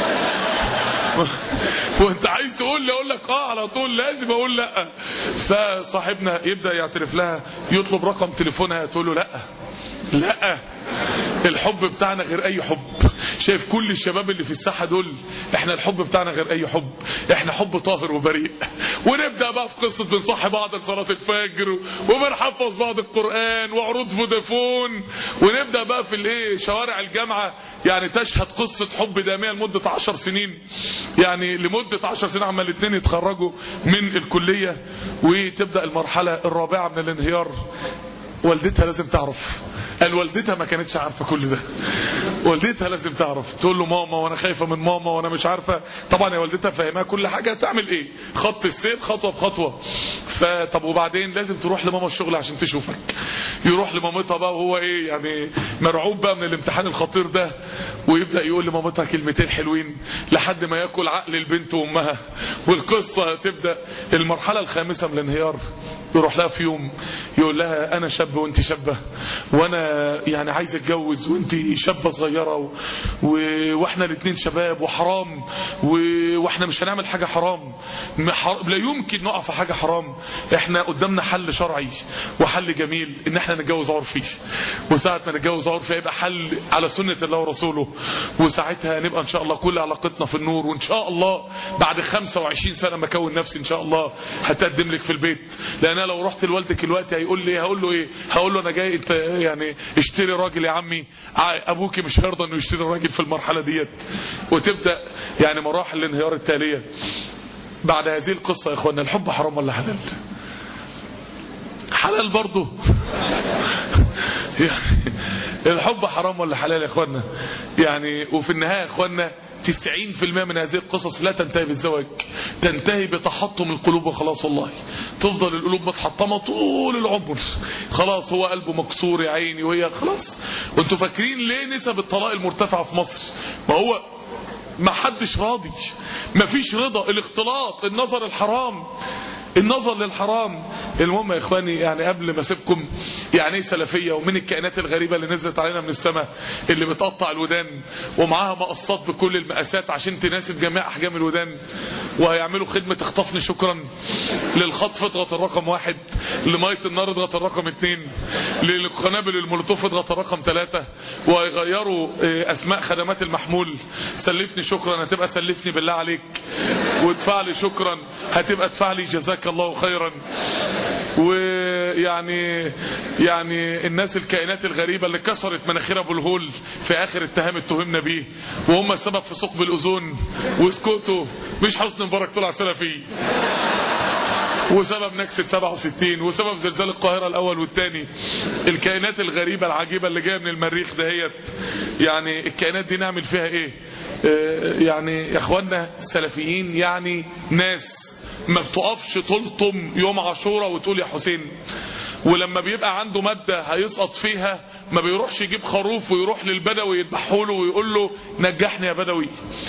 وانت عايز تقول لي اقول لك اه على طول لازم اقول لا. فصاحبنا يبدا يعترف لها، يطلب رقم تليفونها، تقول له لا لا الحب بتاعنا غير اي حب. شايف كل الشباب اللي في الساحه دول احنا الحب بتاعنا غير اي حب، احنا حب طاهر وبريء. ونبدا بقى في قصه بنصحي بعض لصلاه الفجر وبنحفظ بعض القران وعروض فودافون. ونبدا بقى في الايه شوارع الجامعه يعني تشهد قصه حب داميه لمده عشر سنين يعني لمده عشر سنين عما الاثنين يتخرجوا من الكليه. وتبدا المرحله الرابعه من الانهيار. والدتها لازم تعرف. قال والدتها ما كانتش عارفه كل ده. والدتها لازم تعرف. تقول له ماما وانا خايفه من ماما وانا مش عارفه. طبعا يا والدتها فاهمها كل حاجه تعمل ايه خط السير خطوه بخطوه. فطب وبعدين لازم تروح لماما الشغل عشان تشوفك. يروح لمامتها بقى وهو ايه يعني مرعوب بقى من الامتحان الخطير ده. ويبدا يقول لمامتها كلمتين حلوين لحد ما ياكل عقل البنت وامها. والقصه تبدا المرحله الخامسه من الانهيار. يروح لها في يوم يقول لها انا شاب وانت شابه وانا يعني عايز اتجوز وانت شابه صغيره و... و... واحنا الاثنين شباب وحرام و... واحنا مش هنعمل حاجه حرام. لا يمكن نقع في حاجه حرام. احنا قدامنا حل شرعي وحل جميل ان احنا نتجوز عرفي. وساعه ما نتجوز عرفي هيبقى حل على سنه الله ورسوله. وساعتها نبقى ان شاء الله كل علاقتنا في النور. وان شاء الله بعد خمسة وعشرين سنه ما اكون نفسي ان شاء الله هتقدم لك في البيت. لان لو رحت لوالدك دلوقتي هيقول لي هقول له ايه؟ هقول له انا جاي انت يعني اشتري راجل يا عمي. ابوكي مش هيرضى انه يشتري راجل في المرحله ديت. وتبدا يعني مراحل الانهيار التاليه. بعد هذه القصه يا اخوانا الحب حرام ولا حلال؟ حلال برضه يعني الحب حرام ولا حلال يا اخوانا؟ يعني وفي النهايه يا اخوانا تسعين في المئة من هذه القصص لا تنتهي بالزواج، تنتهي بتحطم القلوب وخلاص. والله تفضل القلوب متحطمه طول العمر. خلاص هو قلبه مكسور يا عيني وهي خلاص. وانتوا فاكرين ليه نسب الطلاق المرتفعه في مصر؟ ما هو ما حدش راضي، ما فيش رضا. الاختلاط، النظر الحرام، النظر للحرام. المهم يا اخواني يعني قبل ما اسيبكم يعني ايه سلفيه ومن الكائنات الغريبه اللي نزلت علينا من السماء اللي بتقطع الودان ومعاها مقصات بكل المقاسات عشان تناسب جميع احجام الودان. وهيعملوا خدمه اخطفني شكرا. للخطف اضغط الرقم واحد، لميه النار اضغط الرقم اثنين، للقنابل المولوتوف اضغط الرقم ثلاثه. وهيغيروا اسماء خدمات المحمول. سلفني شكرا هتبقى سلفني بالله عليك، وادفع لي شكرا هتبقى ادفع لي جزاك الله خيرا. ويعني يعني الناس الكائنات الغريبه اللي كسرت مناخير ابو الهول في اخر اتهام اتهمنا بيه وهم السبب في ثقب الاوزون واسكتوا. مش حسني مبارك طلع سلفي وسبب نكسة سبعة وستين وسبب زلزال القاهرة الأول والثاني. الكائنات الغريبة العجيبة اللي جاية من المريخ دهيت يعني الكائنات دي نعمل فيها ايه؟ اه يعني يا اخوانا السلفيين يعني ناس ما بتقفش تلطم يوم عاشوراء وتقول يا حسين. ولما بيبقى عنده مادة هيسقط فيها ما بيروحش يجيب خروف ويروح للبدوي يذبحه له ويقول له نجحني يا بدوي.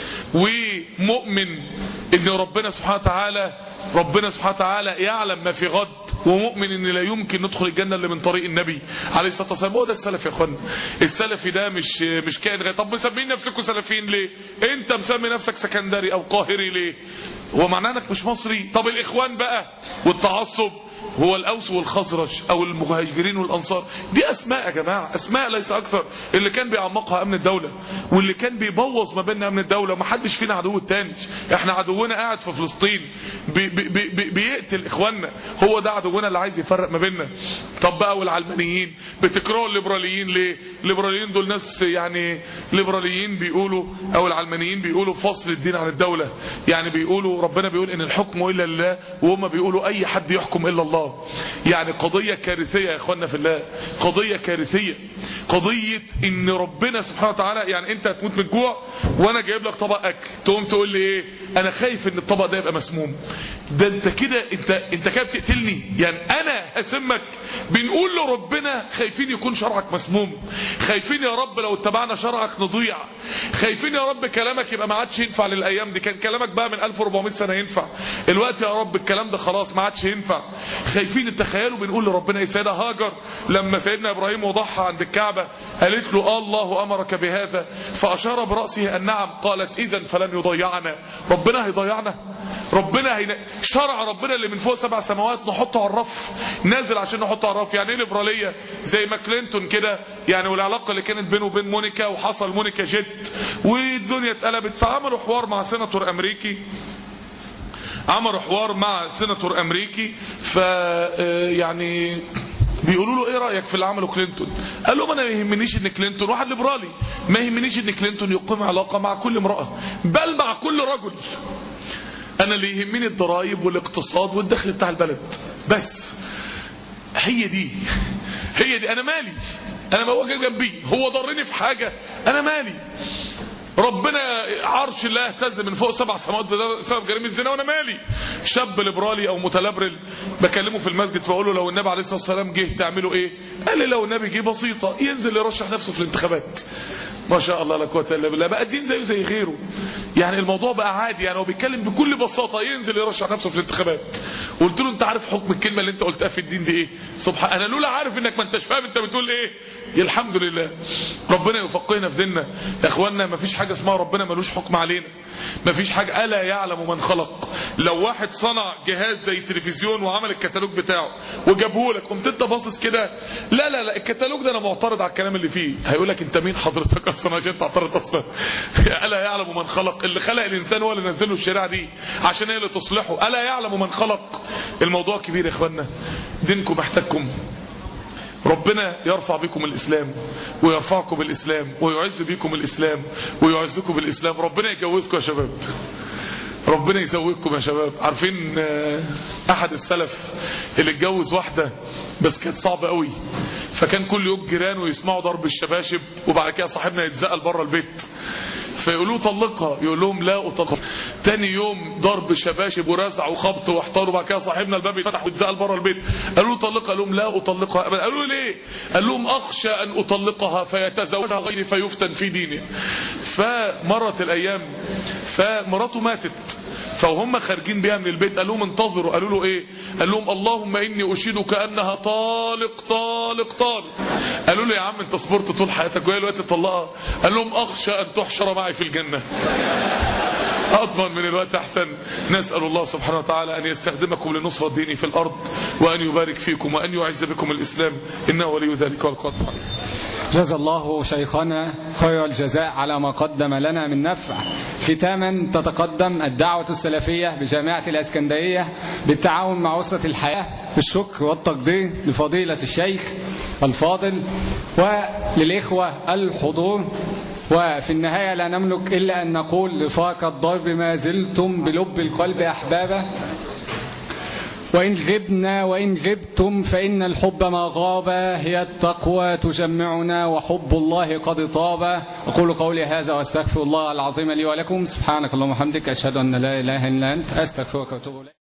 ومؤمن ان ربنا سبحانه وتعالى ربنا سبحانه وتعالى يعلم ما في غد، ومؤمن ان لا يمكن ندخل الجنه الا من طريق النبي عليه الصلاه والسلام. هو ده السلف يا اخوانا. السلفي ده مش مش كائن غير. طب مسمين نفسكم سلفيين ليه؟ انت مسمي نفسك سكندري او قاهري ليه؟ هو معناه انك مش مصري؟ طب الاخوان بقى والتعصب هو الاوس والخزرج او المهاجرين والانصار، دي اسماء يا جماعه، اسماء ليس اكثر. اللي كان بيعمقها امن الدوله، واللي كان بيبوظ ما بيننا امن الدوله. ما حدش فينا عدو التاني. احنا عدونا قاعد في فلسطين بي بي بي بيقتل اخواننا، هو ده عدونا اللي عايز يفرق ما بيننا. طب بقى والعلمانيين بتكرهوا الليبراليين ليه؟ الليبراليين دول ناس يعني ليبراليين بيقولوا او العلمانيين بيقولوا فصل الدين عن الدوله، يعني بيقولوا ربنا بيقول ان الحكم الا لله، وهم بيقولوا اي حد يحكم الا الله. يعني قضية كارثية يا اخوانا في الله، قضية كارثية. قضية ان ربنا سبحانه وتعالى يعني انت هتموت من الجوع وانا جايب لك طبق اكل، تقوم تقول لي ايه؟ انا خايف ان الطبق ده يبقى مسموم. ده انت كده انت انت كده بتقتلني. يعني انا هسمك. بنقول لربنا خايفين يكون شرعك مسموم، خايفين يا رب لو اتبعنا شرعك نضيع، خايفين يا رب كلامك يبقى ما عادش ينفع للايام دي. كان كلامك بقى من ألف وأربعمائة سنة ينفع، الوقت يا رب الكلام ده خلاص ما عادش ينفع. خايفين. تخيلوا بنقول لربنا ايه؟ سيدة هاجر لما سيدنا ابراهيم وضحى عند الكعبة قالت له الله امرك بهذا، فاشار برأسه النعم. قالت اذا فلن يضيعنا. ربنا هيضيعنا؟ ربنا هين... شرع ربنا اللي من فوق سبع سماوات نحطه على الرف، نازل عشان نحطه على الرف. يعني ايه ليبراليه؟ زي ما كلينتون كده يعني، والعلاقه اللي كانت بينه وبين مونيكا وحصل مونيكا جت والدنيا اتقلبت، فعملوا حوار مع سيناتور امريكي عملوا حوار مع سيناتور امريكي ف يعني بيقولوا له ايه رايك في اللي عمله كلينتون؟ قال لهم انا ما يهمنيش ان كلينتون واحد ليبرالي، ما يهمنيش ان كلينتون يقيم علاقه مع كل امراه بل مع كل رجل. انا اللي يهمني الضرائب والاقتصاد والدخل بتاع البلد بس. هي دي هي دي انا مالي. انا ما هو جنبي هو ضرني في حاجه، انا مالي. ربنا عرش الله اهتز من فوق سبع سماوات بسبب جريمه الزنا وانا مالي. شاب ليبرالي او متلبرل بكلمه في المسجد بقول له لو النبي عليه الصلاه والسلام جه تعملوا ايه؟ قال لي لو النبي جه بسيطه ينزل يرشح نفسه في الانتخابات. ما شاء الله لا قوه الا بالله. بقى الدين زيه زي غيره، يعني الموضوع بقى عادي. يعني هو بيتكلم بكل بساطه ينزل يرشح نفسه في الانتخابات. قلت له انت عارف حكم الكلمه اللي انت قلتها في الدين دي ايه؟ سبحان انا لولا عارف انك ما انتش فاهم انت بتقول ايه. الحمد لله ربنا يفقهنا في ديننا يا اخوانا. ما فيش حاجه اسمها ربنا ملوش حكم علينا، ما فيش حاجه. الا يعلم من خلق. لو واحد صنع جهاز زي التلفزيون وعمل الكتالوج بتاعه وجابه لك قمت انت باصص كده لا لا لا الكتالوج ده انا معترض على الكلام اللي فيه، هيقول لك انت مين حضرتك اصلا عشان تعترض اصلا؟ الا يعلم من خلق. اللي خلق الانسان هو اللي نزل له الشريعه دي عشان هي اللي تصلحه. الا يعلم من خلق. الموضوع كبير يا اخوانا، دينكم محتاجكم. ربنا يرفع بكم الإسلام ويرفعكم بالإسلام ويعز بكم الإسلام ويعزكم بالإسلام. ربنا يجوزكم يا شباب، ربنا يزوجكم يا شباب. عارفين أحد السلف اللي اتجوز واحدة بس كانت صعبة قوي، فكان كل يوم جيرانه يسمعوا ضرب الشباشب وبعد كده صاحبنا يتزقل بره البيت فيقولوا طلقها، يقول لهم لا اطلقها. تاني يوم ضرب شباشب ورزع وخبط واحتار وبعد كده صاحبنا الباب يفتح ويتزقل بره البيت. قالوا له طلقها، قال لهم لا اطلقها ابدا. قالوا له ليه؟ قال لهم اخشى ان اطلقها فيتزوجها غيري فيفتن في دينه. فمرت الايام فمراته ماتت، فهم خارجين بيها من البيت قال لهم انتظروا. قالوا له ايه؟ قال لهم اللهم اني اشهدك انها طالق طالق طالق. قالوا له يا عم انت صبرت طول حياتك وهي الوقت تطلقها؟ قال لهم اخشى ان تحشر معي في الجنه، اضمن من الوقت احسن. نسال الله سبحانه وتعالى ان يستخدمكم لنصره دينه في الارض وان يبارك فيكم وان يعز بكم الاسلام، انه ولي ذلك والقادر عليه. جزا الله شيخنا خير الجزاء على ما قدم لنا من نفع. ختاما تتقدم الدعوة السلفية بجامعة الإسكندرية بالتعاون مع أسرة الحياة بالشكر والتقدير لفضيلة الشيخ الفاضل وللإخوة الحضور. وفي النهاية لا نملك إلا أن نقول لفاق الضرب ما زلتم بلب القلب أحبابا، وإن غبنا وإن غبتم فإن الحب ما غاب، هي التقوى تجمعنا وحب الله قد طاب. أقول قولي هذا وأستغفر الله العظيم لي ولكم. سبحانك اللهم وبحمدك أشهد أن لا إله إلا أنت أستغفرك وأتوب إليك.